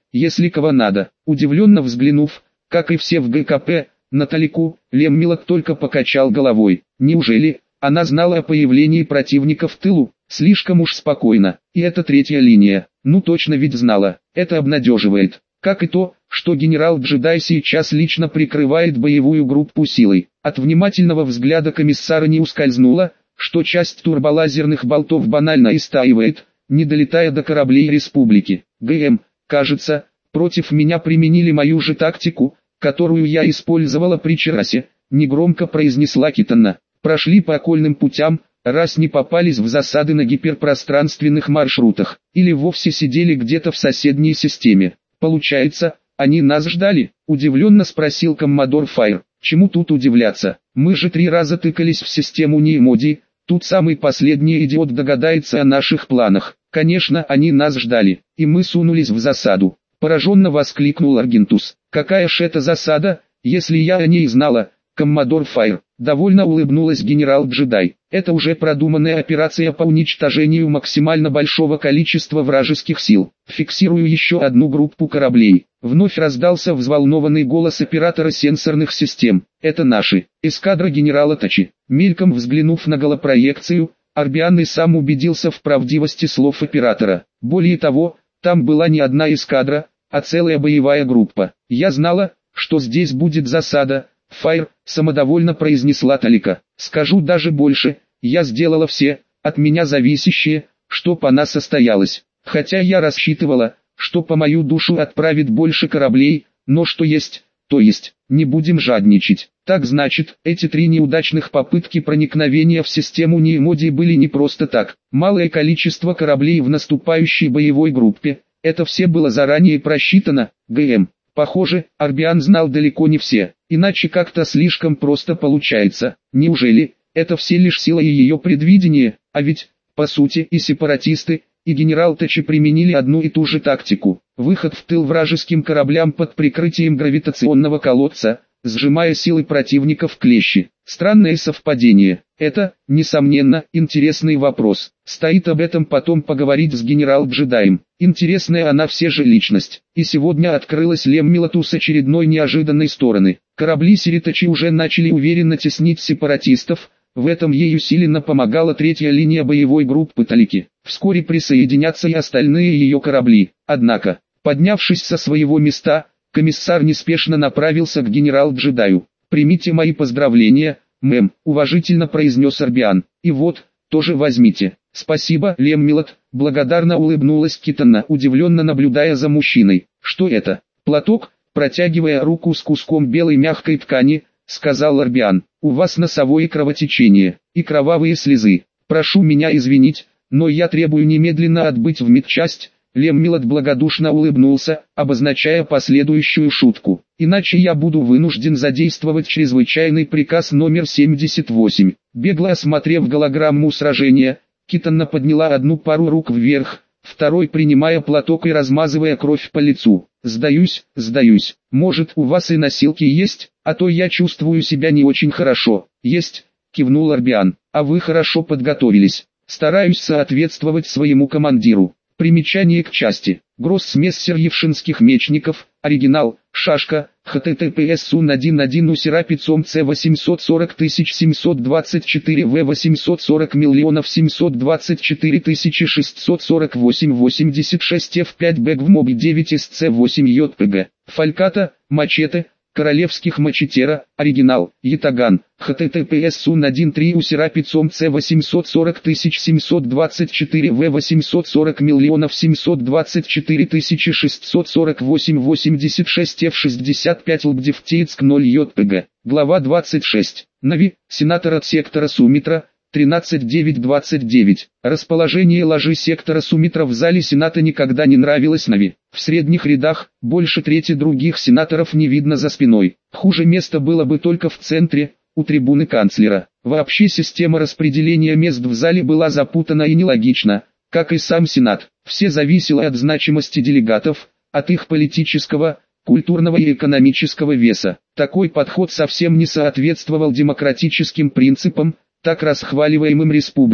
если кого надо. Удивленно взглянув, как и все в ГКП, на Талику, Леммилот только покачал головой. Неужели она знала о появлении противника в тылу? Слишком уж спокойно. И это третья линия. Ну точно ведь знала. Это обнадеживает. Как и то, что генерал-джедай сейчас лично прикрывает боевую группу силой. От внимательного взгляда комиссара не ускользнуло, что часть турболазерных болтов банально истаивает, не долетая до кораблей республики. ГМ, кажется, против меня применили мою же тактику, которую я использовала при Чарасе, негромко произнесла Китана. Прошли по окольным путям, раз не попались в засады на гиперпространственных маршрутах, или вовсе сидели где-то в соседней системе. Получается, они нас ждали? Удивленно спросил коммодор Файр. Чему тут удивляться? Мы же три раза тыкались в систему Неимоди, тут самый последний идиот догадается о наших планах. Конечно, они нас ждали, и мы сунулись в засаду. Пораженно воскликнул Аргентус. Какая ж это засада, если я о ней знала? Коммодор Файр. Довольно улыбнулась генерал-джедай. Это уже продуманная операция по уничтожению максимально большого количества вражеских сил. Фиксирую еще одну группу кораблей. Вновь раздался взволнованный голос оператора сенсорных систем. Это наши. Эскадра генерала Тачи. Мельком взглянув на голопроекцию, Арбиан и сам убедился в правдивости слов оператора. Более того, там была не одна эскадра, а целая боевая группа. Я знала, что здесь будет засада. Файр, самодовольно произнесла Талика. Скажу даже больше, я сделала все, от меня зависящее, чтоб она состоялась. Хотя я рассчитывала, что по мою душу отправит больше кораблей, но что есть, то есть, не будем жадничать. Так значит, эти три неудачных попытки проникновения в систему Неимоди были не просто так. Малое количество кораблей в наступающей боевой группе, это все было заранее просчитано. ГМ. Похоже, Арбиан знал далеко не все, иначе как-то слишком просто получается. Неужели, это все лишь сила и ее предвидение, а ведь, по сути, и сепаратисты, и генерал Тачи применили одну и ту же тактику. Выход в тыл вражеским кораблям под прикрытием гравитационного колодца, сжимая силы противника в клещи. Странное совпадение. Это, несомненно, интересный вопрос. Стоит об этом потом поговорить с генерал-джедаем. Интересная она все же личность. И сегодня открылась Леммилоту с очередной неожиданной стороны. Корабли Сиритачи уже начали уверенно теснить сепаратистов. В этом ей усиленно помогала третья линия боевой группы Талики. Вскоре присоединятся и остальные ее корабли. Однако, поднявшись со своего места, комиссар неспешно направился к генерал-джедаю. «Примите мои поздравления, мэм», — уважительно произнес Арбиан. «И вот, тоже возьмите». «Спасибо, Леммилот», — благодарно улыбнулась Китана, удивленно наблюдая за мужчиной. «Что это?» «Платок», — протягивая руку с куском белой мягкой ткани, сказал Арбиан. «У вас носовое кровотечение и кровавые слезы. Прошу меня извинить, но я требую немедленно отбыть в медчасть». Леммилот благодушно улыбнулся, обозначая последующую шутку. «Иначе я буду вынужден задействовать чрезвычайный приказ номер семьдесят восемь». Бегло осмотрев голограмму сражения, Китана подняла одну пару рук вверх, второй принимая платок и размазывая кровь по лицу. «Сдаюсь, сдаюсь. Может, у вас и носилки есть, а то я чувствую себя не очень хорошо». «Есть», — кивнул Арбиан. «А вы хорошо подготовились». «Стараюсь соответствовать своему командиру». Примечание к части. Гроссмессер Евшинских мечников, оригинал, шашка, https сун один точка один усерапицом c восемьсот сорок тысяч семьсот двадцать четыре в восемьсот сорок миллионов семьсот двадцать четыре тысячи шестьсот сорок восемь восемьдесят шесть эф пять бэк в моби девять эс си восемь jpg. Фальката, мачете, королевских мачетера, оригинал, ятаган, https сун один точка три усерапицом c восемьсот сорок тысяч семьсот двадцать четыре в восемьсот сорок миллионов семьсот двадцать четыре тысячи шестьсот сорок восемь восемьдесят шесть эф шестьдесят пять лбдевтеецк ноль jpg. Глава двадцать шесть. Нави, сенатор от сектора Сумитра, тринадцать девять двадцать девять. Расположение ложи сектора Сумитра в зале Сената никогда не нравилось Нави. В средних рядах, больше трети других сенаторов не видно за спиной. Хуже места было бы только в центре, у трибуны канцлера. Вообще система распределения мест в зале была запутана и нелогична, как и сам Сенат. Все зависело от значимости делегатов, от их политического, культурного и экономического веса. Такой подход совсем не соответствовал демократическим принципам, так расхваливаемым республикой.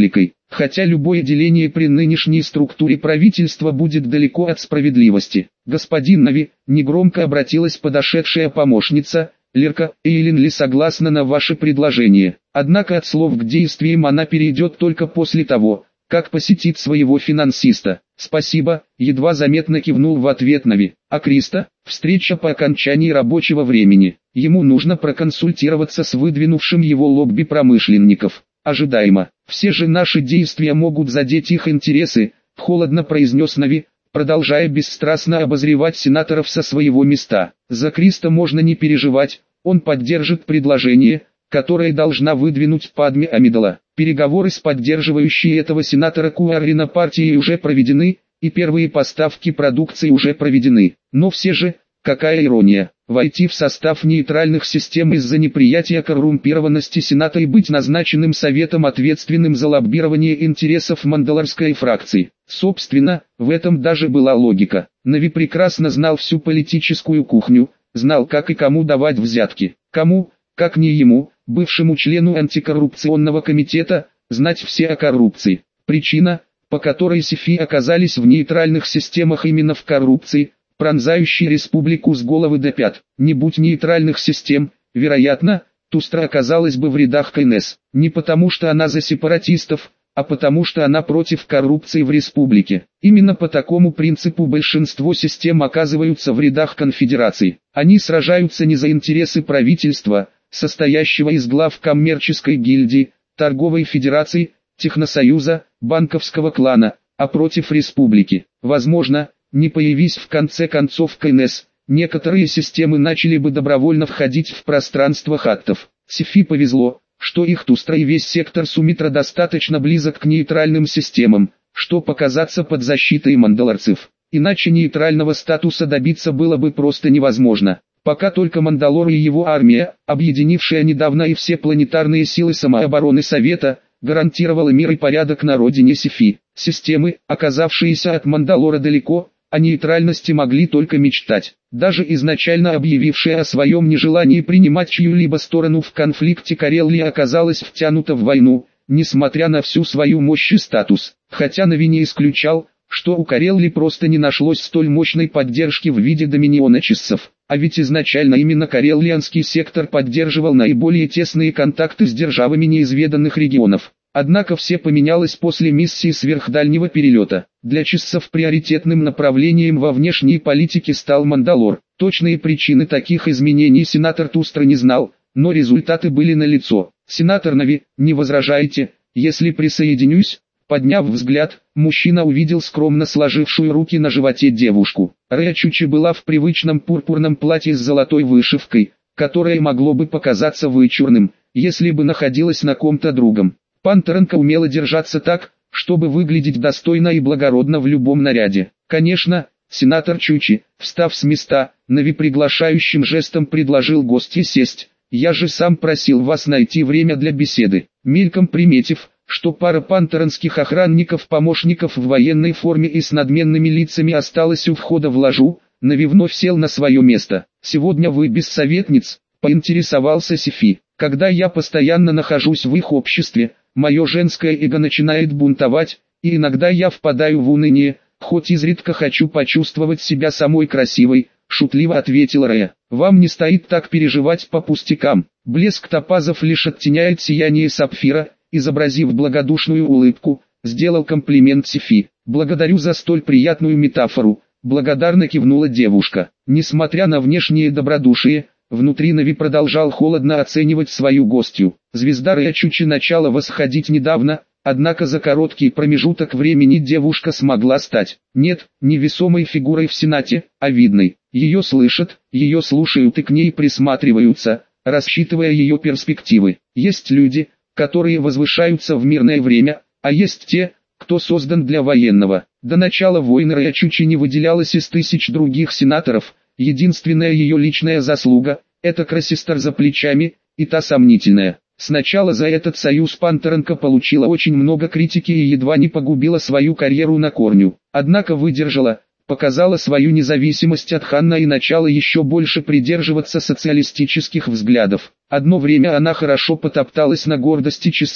хотя любое деление при нынешней структуре правительства будет далеко от справедливости. Господин Нави, негромко обратилась подошедшая помощница, Лерка, Эйлин ли согласна на ваше предложение? Однако от слов к действиям она перейдет только после того, как посетит своего финансиста. Спасибо, едва заметно кивнул в ответ Нави. А Криста? Встреча по окончании рабочего времени. Ему нужно проконсультироваться с выдвинувшим его лобби промышленников. Ожидаемо. Все же наши действия могут задеть их интересы, холодно произнес Нави, продолжая бесстрастно обозревать сенаторов со своего места. За Криста можно не переживать, он поддержит предложение, которое должна выдвинуть Падме Амидала. Переговоры с поддерживающей этого сенатора Куаррина партией уже проведены, и первые поставки продукции уже проведены. Но все же, какая ирония, войти в состав нейтральных систем из-за неприятия коррумпированности Сената и быть назначенным Советом ответственным за лоббирование интересов мандалорской фракции. Собственно, в этом даже была логика. Нави прекрасно знал всю политическую кухню, знал, как и кому давать взятки. Кому, как не ему, бывшему члену антикоррупционного комитета, знать все о коррупции. Причина, по которой Сефи оказались в нейтральных системах именно в коррупции, пронзающей республику с головы до пят. Не будь нейтральных систем, вероятно, Тустра оказалась бы в рядах КНС. Не потому что она за сепаратистов, а потому что она против коррупции в республике. Именно по такому принципу большинство систем оказываются в рядах конфедерации. Они сражаются не за интересы правительства, состоящего из глав коммерческой гильдии, торговой федерации, техносоюза, банковского клана, а против республики. Возможно, не появись в конце концов КНС, некоторые системы начали бы добровольно входить в пространство хаттов. Сефи повезло, что их Тустра и весь сектор Сумитра достаточно близок к нейтральным системам, что показаться под защитой мандалорцев. Иначе нейтрального статуса добиться было бы просто невозможно. Пока только Мандалор и его армия, объединившая недавно и все планетарные силы самообороны Совета, гарантировала мир и порядок на родине Сефи. Системы, оказавшиеся от Мандалора далеко, о нейтральности могли только мечтать. Даже изначально объявившая о своем нежелании принимать чью-либо сторону в конфликте Кареллия оказалась втянута в войну, несмотря на всю свою мощь и статус. Хотя Нави не исключал, что у Карелли просто не нашлось столь мощной поддержки в виде доминиона чиссов. А ведь изначально именно кареллианский сектор поддерживал наиболее тесные контакты с державами неизведанных регионов. Однако все поменялось после миссии сверхдальнего перелета. Для чиссов приоритетным направлением во внешней политике стал Мандалор. Точные причины таких изменений сенатор Тустра не знал, но результаты были налицо. Сенатор Нави, не возражаете, если присоединюсь? Подняв взгляд, мужчина увидел скромно сложившую руки на животе девушку. Рея Чучи была в привычном пурпурном платье с золотой вышивкой, которое могло бы показаться вычурным, если бы находилась на ком-то другом. Пантеренко умела держаться так, чтобы выглядеть достойно и благородно в любом наряде. Конечно, сенатор Чучи, встав с места, Нави приглашающим жестом предложил гостье сесть. «Я же сам просил вас найти время для беседы». Мельком приметив, что пара пантеренских охранников-помощников в военной форме и с надменными лицами осталась у входа в ложу, Нави вновь сел на свое место. «Сегодня вы без советниц?» – поинтересовался Сефи. «Когда я постоянно нахожусь в их обществе, мое женское эго начинает бунтовать, и иногда я впадаю в уныние, хоть изредка хочу почувствовать себя самой красивой», – шутливо ответила Рея. «Вам не стоит так переживать по пустякам». Блеск топазов лишь оттеняет сияние сапфира. Изобразив благодушную улыбку, сделал комплимент Сефи. «Благодарю за столь приятную метафору», — благодарно кивнула девушка. Несмотря на внешнее добродушие, внутри Нави продолжал холодно оценивать свою гостью. Звезда Рея Чучи начала восходить недавно, однако за короткий промежуток времени девушка смогла стать, нет, невесомой фигурой в Сенате, а видной. Ее слышат, ее слушают и к ней присматриваются, рассчитывая ее перспективы. Есть люди, которые возвышаются в мирное время, а есть те, кто создан для военного. До начала войны Рея Чучи не выделялась из тысяч других сенаторов, единственная ее личная заслуга – это красистер за плечами, и та сомнительная. Сначала за этот союз Пантеренко получила очень много критики и едва не погубила свою карьеру на корню. Однако выдержала, показала свою независимость от Ханна и начала еще больше придерживаться социалистических взглядов. Одно время она хорошо потопталась на гордости Чисса,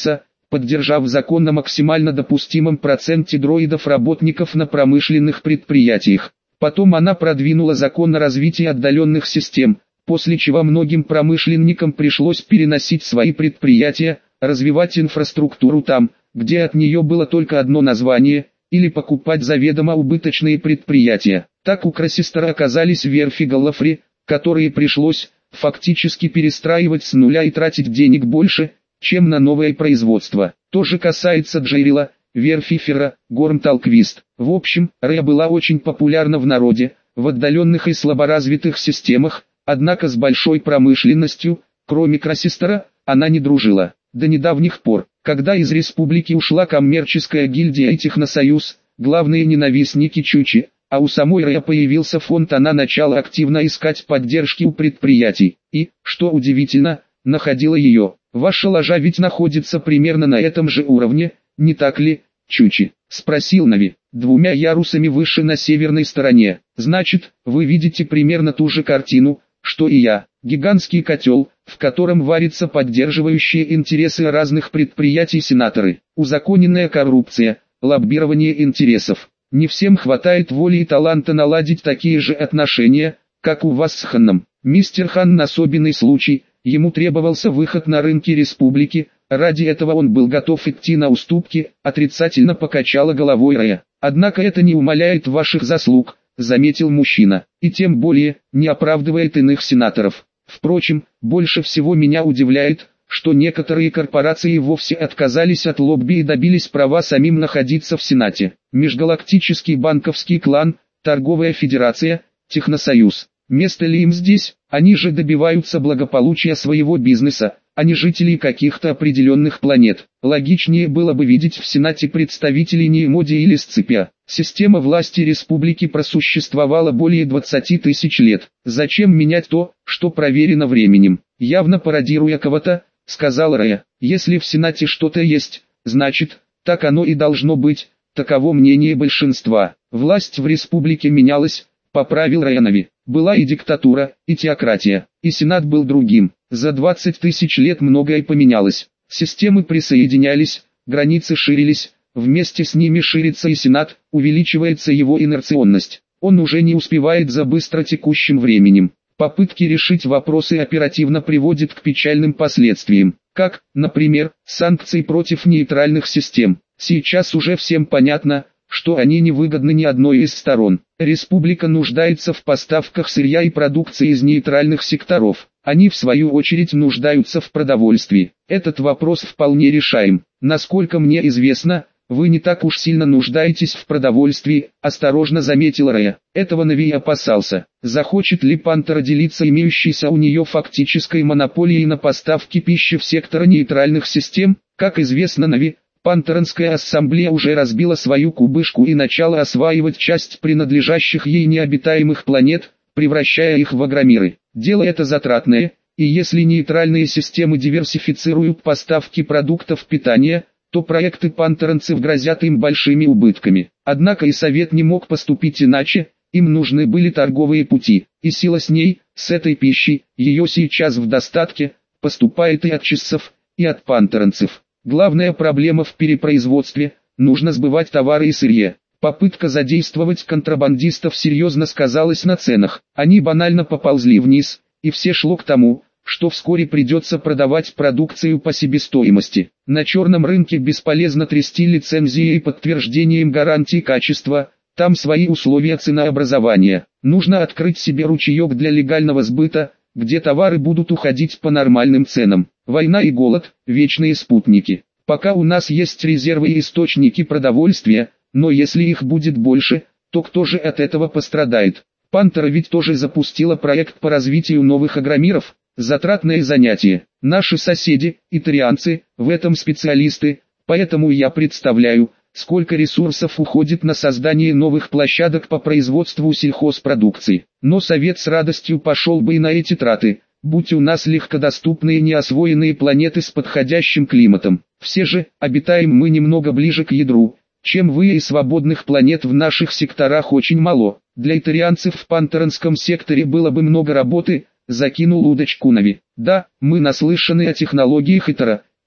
поддержав закон о максимально допустимом проценте дроидов-работников на промышленных предприятиях. Потом она продвинула закон о развитии отдаленных систем, после чего многим промышленникам пришлось переносить свои предприятия, развивать инфраструктуру там, где от нее было только одно название, или покупать заведомо убыточные предприятия. Так у Красистера оказались верфи Галлафри, которые пришлось фактически перестраивать с нуля и тратить денег больше, чем на новое производство. То же касается Джерила, верфи Ферра, Гормталквист. В общем, Рэя была очень популярна в народе, в отдаленных и слаборазвитых системах, однако с большой промышленностью, кроме Красистера, она не дружила. До недавних пор, когда из республики ушла коммерческая гильдия и Техносоюз, главные ненавистники Чучи, а у самой Рэя появился фонд, она начала активно искать поддержки у предприятий, и, что удивительно, находила ее. Ваша ложа ведь находится примерно на этом же уровне, не так ли, Чучи? Спросил Нави, двумя ярусами выше на северной стороне. Значит, вы видите примерно ту же картину, что и я. Гигантский котел, в котором варятся поддерживающие интересы разных предприятий сенаторы. Узаконенная коррупция, лоббирование интересов. Не всем хватает воли и таланта наладить такие же отношения, как у вас с Ханном. Мистер Хан особенный случай, ему требовался выход на рынки республики, ради этого он был готов идти на уступки, отрицательно покачала головой Рэя. Однако это не умаляет ваших заслуг, заметил мужчина, и тем более, не оправдывает иных сенаторов. Впрочем, больше всего меня удивляет, что некоторые корпорации вовсе отказались от лобби и добились права самим находиться в Сенате. Межгалактический банковский клан, торговая федерация, Техносоюз. Место ли им здесь? Они же добиваются благополучия своего бизнеса, а не жителей каких-то определенных планет. Логичнее было бы видеть в Сенате представителей Неимоди или Сципиа. Система власти республики просуществовала более двадцати тысяч лет. Зачем менять то, что проверено временем? Явно пародируя кого-то, сказал Рэя. Если в Сенате что-то есть, значит, так оно и должно быть, таково мнение большинства. Власть в республике менялась, поправил Рэя Нави. Была и диктатура, и теократия, и Сенат был другим. За двадцать тысяч лет многое поменялось. Системы присоединялись, границы ширились, вместе с ними ширится и Сенат, увеличивается его инерционность. Он уже не успевает за быстро текущим временем. Попытки решить вопросы оперативно приводят к печальным последствиям, как, например, санкции против нейтральных систем. Сейчас уже всем понятно, что они невыгодны ни одной из сторон. Республика нуждается в поставках сырья и продукции из нейтральных секторов. Они в свою очередь нуждаются в продовольствии. Этот вопрос вполне решаем. Насколько мне известно, вы не так уж сильно нуждаетесь в продовольствии, осторожно заметил Рэя. Этого Нави и опасался. Захочет ли Пантера делиться имеющейся у нее фактической монополией на поставки пищи в сектор нейтральных систем? Как известно Нави, Пантеранская ассамблея уже разбила свою кубышку и начала осваивать часть принадлежащих ей необитаемых планет, превращая их в агромиры. Дело это затратное, и если нейтральные системы диверсифицируют поставки продуктов питания, то проекты пантеранцев грозят им большими убытками. Однако и Совет не мог поступить иначе, им нужны были торговые пути, и сила с ней, с этой пищей, ее сейчас в достатке, поступает и от чиссов, и от пантеранцев. Главная проблема в перепроизводстве – нужно сбывать товары и сырье. Попытка задействовать контрабандистов серьезно сказалась на ценах. Они банально поползли вниз, и все шло к тому, что вскоре придется продавать продукцию по себестоимости. На черном рынке бесполезно трясти лицензией и подтверждением гарантий качества, там свои условия ценообразования. Нужно открыть себе ручеек для легального сбыта, где товары будут уходить по нормальным ценам. Война и голод – вечные спутники. Пока у нас есть резервы и источники продовольствия, но если их будет больше, то кто же от этого пострадает? Пантера ведь тоже запустила проект по развитию новых агромиров, затратное занятие. Наши соседи, итарианцы, в этом специалисты, поэтому я представляю, сколько ресурсов уходит на создание новых площадок по производству сельхозпродукции. Но Совет с радостью пошел бы и на эти траты, будь у нас легкодоступные неосвоенные планеты с подходящим климатом. Все же, обитаем мы немного ближе к ядру, чем вы, и свободных планет в наших секторах очень мало. Для итарианцев в пантеранском секторе было бы много работы, закинул удочку Нави. Да, мы наслышаны о технологиях Итара,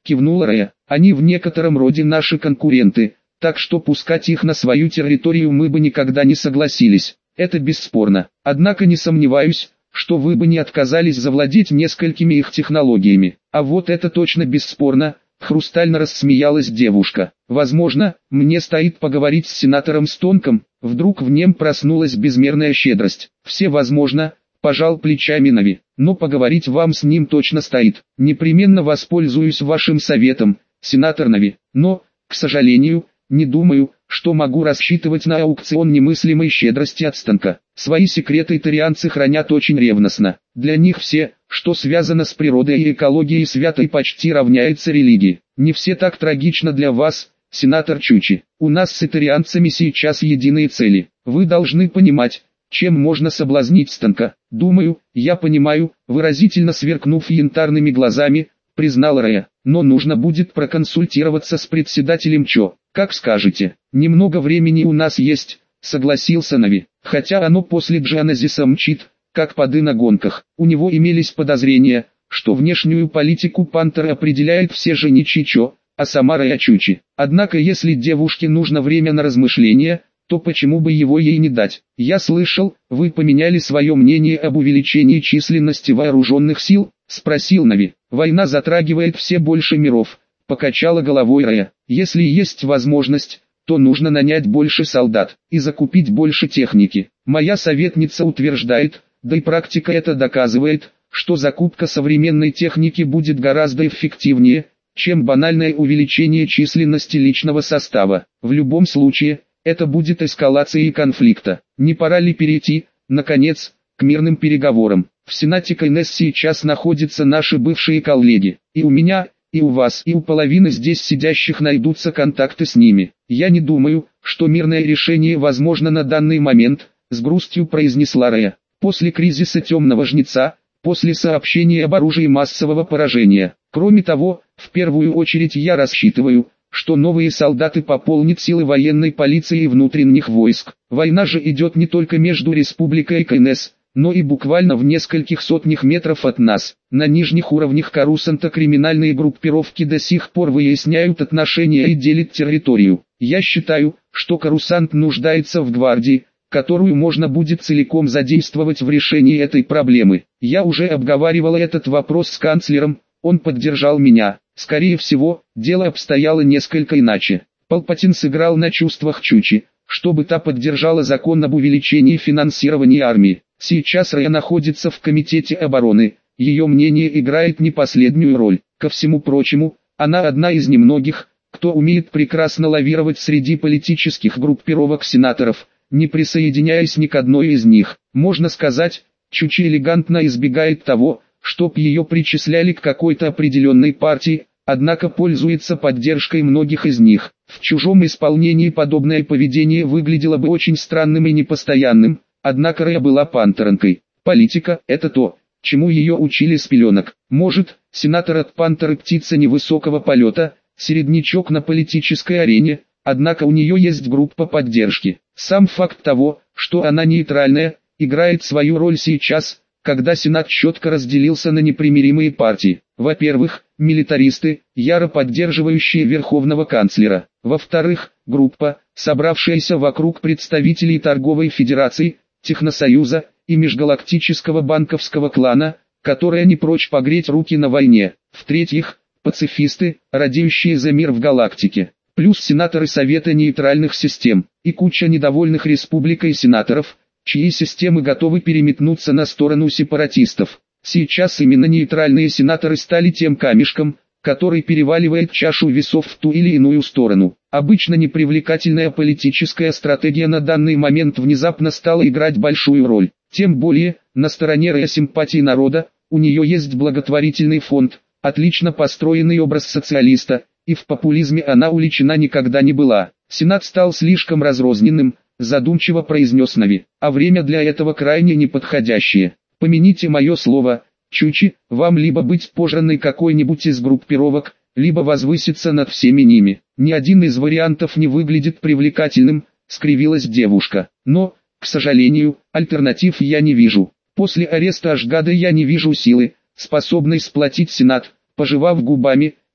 кивнула Рая. Они в некотором роде наши конкуренты, так что пускать их на свою территорию мы бы никогда не согласились. Это бесспорно. Однако не сомневаюсь, что вы бы не отказались завладеть несколькими их технологиями. А вот это точно бесспорно, хрустально рассмеялась девушка. Возможно, мне стоит поговорить с сенатором Стонком, вдруг в нем проснулась безмерная щедрость. Все возможно, пожал плечами Нави, но поговорить вам с ним точно стоит. Непременно воспользуюсь вашим советом, сенатор Нави, но, к сожалению, не думаю, что могу рассчитывать на аукцион немыслимой щедрости от Стонка. Свои секреты тарианцы хранят очень ревностно. Для них все, что связано с природой и экологией, свято и почти равняется религии. Не все так трагично для вас, сенатор Чучи. У нас с итарианцами сейчас единые цели. Вы должны понимать, чем можно соблазнить Стонка. Думаю, я понимаю, выразительно сверкнув янтарными глазами, признал Рая. Но нужно будет проконсультироваться с председателем Чо. Как скажете. Немного времени у нас есть, согласился Нави. Хотя оно после Джанезиса мчит, как поды на гонках. У него имелись подозрения, что внешнюю политику Пантера определяет все же не Чичо, а сама Рая Чучи. Однако если девушке нужно время на размышления, то почему бы его ей не дать? Я слышал, вы поменяли свое мнение об увеличении численности вооруженных сил, спросил Нави. Война затрагивает все больше миров, покачала головой Рая. Если есть возможность, то нужно нанять больше солдат и закупить больше техники. Моя советница утверждает, да и практика это доказывает, что закупка современной техники будет гораздо эффективнее, чем банальное увеличение численности личного состава. В любом случае, это будет эскалацией конфликта. Не пора ли перейти, наконец, к мирным переговорам? В Сенате КНС сейчас находятся наши бывшие коллеги. И у меня, и у вас, и у половины здесь сидящих найдутся контакты с ними. Я не думаю, что мирное решение возможно на данный момент, с грустью произнесла Рая. После кризиса Темного Жнеца, после сообщения об оружии массового поражения. Кроме того, в первую очередь я рассчитываю, что новые солдаты пополнят силы военной полиции и внутренних войск. Война же идет не только между республикой и КНС, но и буквально в нескольких сотнях метров от нас. На нижних уровнях Карусанта криминальные группировки до сих пор выясняют отношения и делят территорию. Я считаю, что Карусант нуждается в гвардии, которую можно будет целиком задействовать в решении этой проблемы. Я уже обговаривал этот вопрос с канцлером, он поддержал меня. Скорее всего, дело обстояло несколько иначе. Палпатин сыграл на чувствах Чучи, чтобы та поддержала закон об увеличении финансирования армии. Сейчас Рая находится в Комитете обороны, ее мнение играет не последнюю роль. Ко всему прочему, она одна из немногих, кто умеет прекрасно лавировать среди политических группировок сенаторов, не присоединяясь ни к одной из них. Можно сказать, Чучи элегантно избегает того, чтоб ее причисляли к какой-то определенной партии, однако пользуется поддержкой многих из них. В чужом исполнении подобное поведение выглядело бы очень странным и непостоянным, однако Рая была пантеранкой. Политика – это то, чему ее учили с пеленок. Может, сенатор от пантеры птица невысокого полета, середнячок на политической арене, однако у нее есть группа поддержки. Сам факт того, что она нейтральная, играет свою роль сейчас, когда Сенат четко разделился на непримиримые партии. Во-первых, милитаристы, яро поддерживающие Верховного канцлера. Во-вторых, группа, собравшаяся вокруг представителей Торговой Федерации, Техносоюза и Межгалактического банковского клана, которая не прочь погреть руки на войне. В-третьих, пацифисты, радеющие за мир в галактике. Плюс сенаторы Совета нейтральных систем и куча недовольных республикой сенаторов, чьи системы готовы переметнуться на сторону сепаратистов. Сейчас именно нейтральные сенаторы стали тем камешком, который переваливает чашу весов в ту или иную сторону. Обычно непривлекательная политическая стратегия на данный момент внезапно стала играть большую роль. Тем более, на стороне Рая симпатии народа, у нее есть благотворительный фонд, отлично построенный образ социалиста, и в популизме она уличена никогда не была. Сенат стал слишком разрозненным, задумчиво произнес Нави, а время для этого крайне неподходящее. Помяните мое слово, Чучи, вам либо быть пожранной какой-нибудь из группировок, либо возвыситься над всеми ними. Ни один из вариантов не выглядит привлекательным, скривилась девушка. Но, к сожалению, альтернатив я не вижу. После ареста Ашгада я не вижу силы, способной сплотить Сенат. Пожевав губами,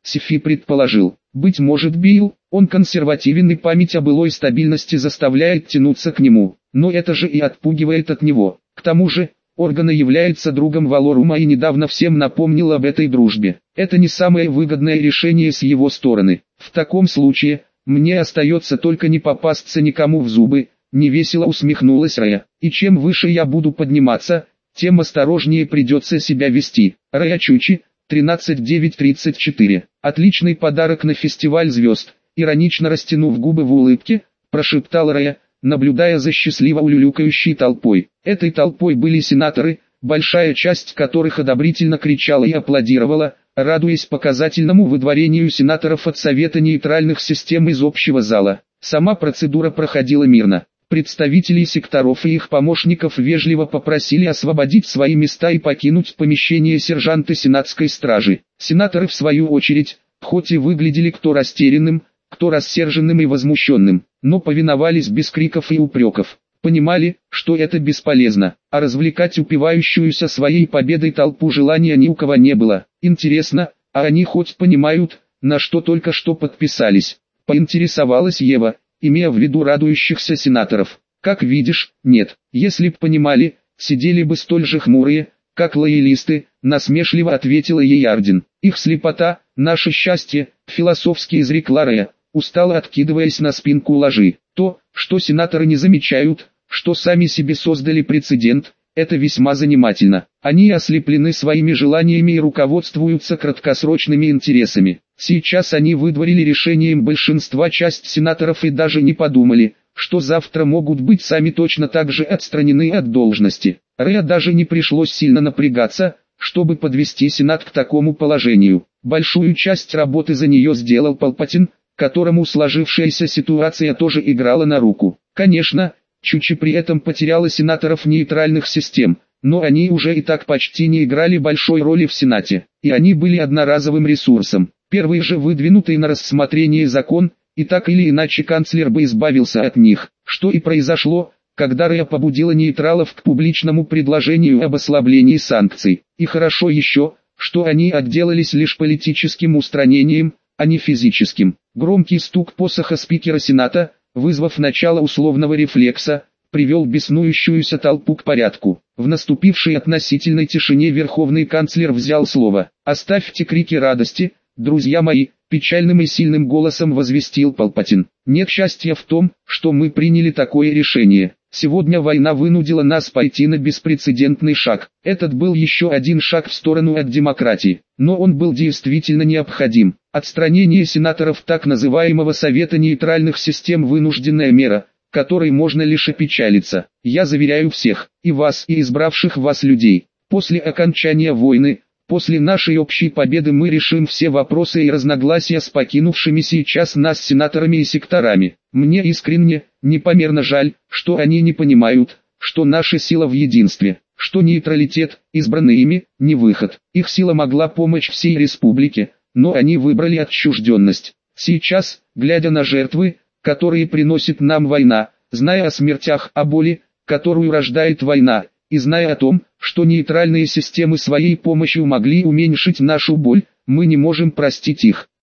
Сифи предположил. Быть может, Билл, он консервативен и память о былой стабильности заставляет тянуться к нему, но это же и отпугивает от него. К тому же, Органа является другом Валорума и недавно всем напомнил об этой дружбе. Это не самое выгодное решение с его стороны. В таком случае, мне остается только не попасться никому в зубы, невесело усмехнулась Рая. И чем выше я буду подниматься, тем осторожнее придется себя вести. Рая Чучи, тринадцать девять тридцать четыре. Отличный подарок на фестиваль звезд. Иронично растянув губы в улыбке, прошептал Рая, наблюдая за счастливо улюлюкающей толпой. Этой толпой были сенаторы, большая часть которых одобрительно кричала и аплодировала, радуясь показательному выдворению сенаторов от Совета нейтральных систем из общего зала. Сама процедура проходила мирно. Представителей секторов и их помощников вежливо попросили освободить свои места и покинуть помещение сержанты сенатской стражи. Сенаторы в свою очередь, хоть и выглядели кто растерянным, кто рассерженным и возмущенным, но повиновались без криков и упреков. Понимали, что это бесполезно, а развлекать упивающуюся своей победой толпу желания ни у кого не было. Интересно, а они хоть понимают, на что только что подписались? Поинтересовалась Ева, имея в виду радующихся сенаторов. Как видишь, нет. Если б понимали, сидели бы столь же хмурые, как лоялисты, насмешливо ответила ей Ардин. Их слепота, наше счастье, философски изрекла Рая, устало откидываясь на спинку ложи. То, что сенаторы не замечают, что сами себе создали прецедент, это весьма занимательно. Они ослеплены своими желаниями и руководствуются краткосрочными интересами. Сейчас они выдворили решением большинства часть сенаторов и даже не подумали, что завтра могут быть сами точно так же отстранены от должности. Рэя даже не пришлось сильно напрягаться, чтобы подвести Сенат к такому положению. Большую часть работы за нее сделал Палпатин, которому сложившаяся ситуация тоже играла на руку. Конечно, Чучи при этом потеряла сенаторов нейтральных систем, но они уже и так почти не играли большой роли в Сенате, и они были одноразовым ресурсом. Первый же выдвинутый на рассмотрение закон, и так или иначе канцлер бы избавился от них, что и произошло, когда Рэя побудила нейтралов к публичному предложению об ослаблении санкций. И хорошо еще, что они отделались лишь политическим устранением, а не физическим. Громкий стук посоха спикера Сената, вызвав начало условного рефлекса, привел беснующуюся толпу к порядку. В наступившей относительной тишине верховный канцлер взял слово. «Оставьте крики радости, друзья мои», печальным и сильным голосом возвестил Палпатин. «Нет счастья в том, что мы приняли такое решение. Сегодня война вынудила нас пойти на беспрецедентный шаг. Этот был еще один шаг в сторону от демократии, но он был действительно необходим. Отстранение сенаторов так называемого Совета нейтральных систем – вынужденная мера, которой можно лишь опечалиться. Я заверяю всех, и вас, и избравших вас людей, после окончания войны, после нашей общей победы мы решим все вопросы и разногласия с покинувшими сейчас нас сенаторами и секторами. Мне искренне, непомерно жаль, что они не понимают, что наша сила в единстве, что нейтралитет, избранный ими, не выход. Их сила могла помочь всей республике, но они выбрали отчужденность. Сейчас, глядя на жертвы, которые приносит нам война, зная о смертях, о боли, которую рождает война, и зная о том, что нейтральные системы своей помощью могли уменьшить нашу боль, мы не можем простить их.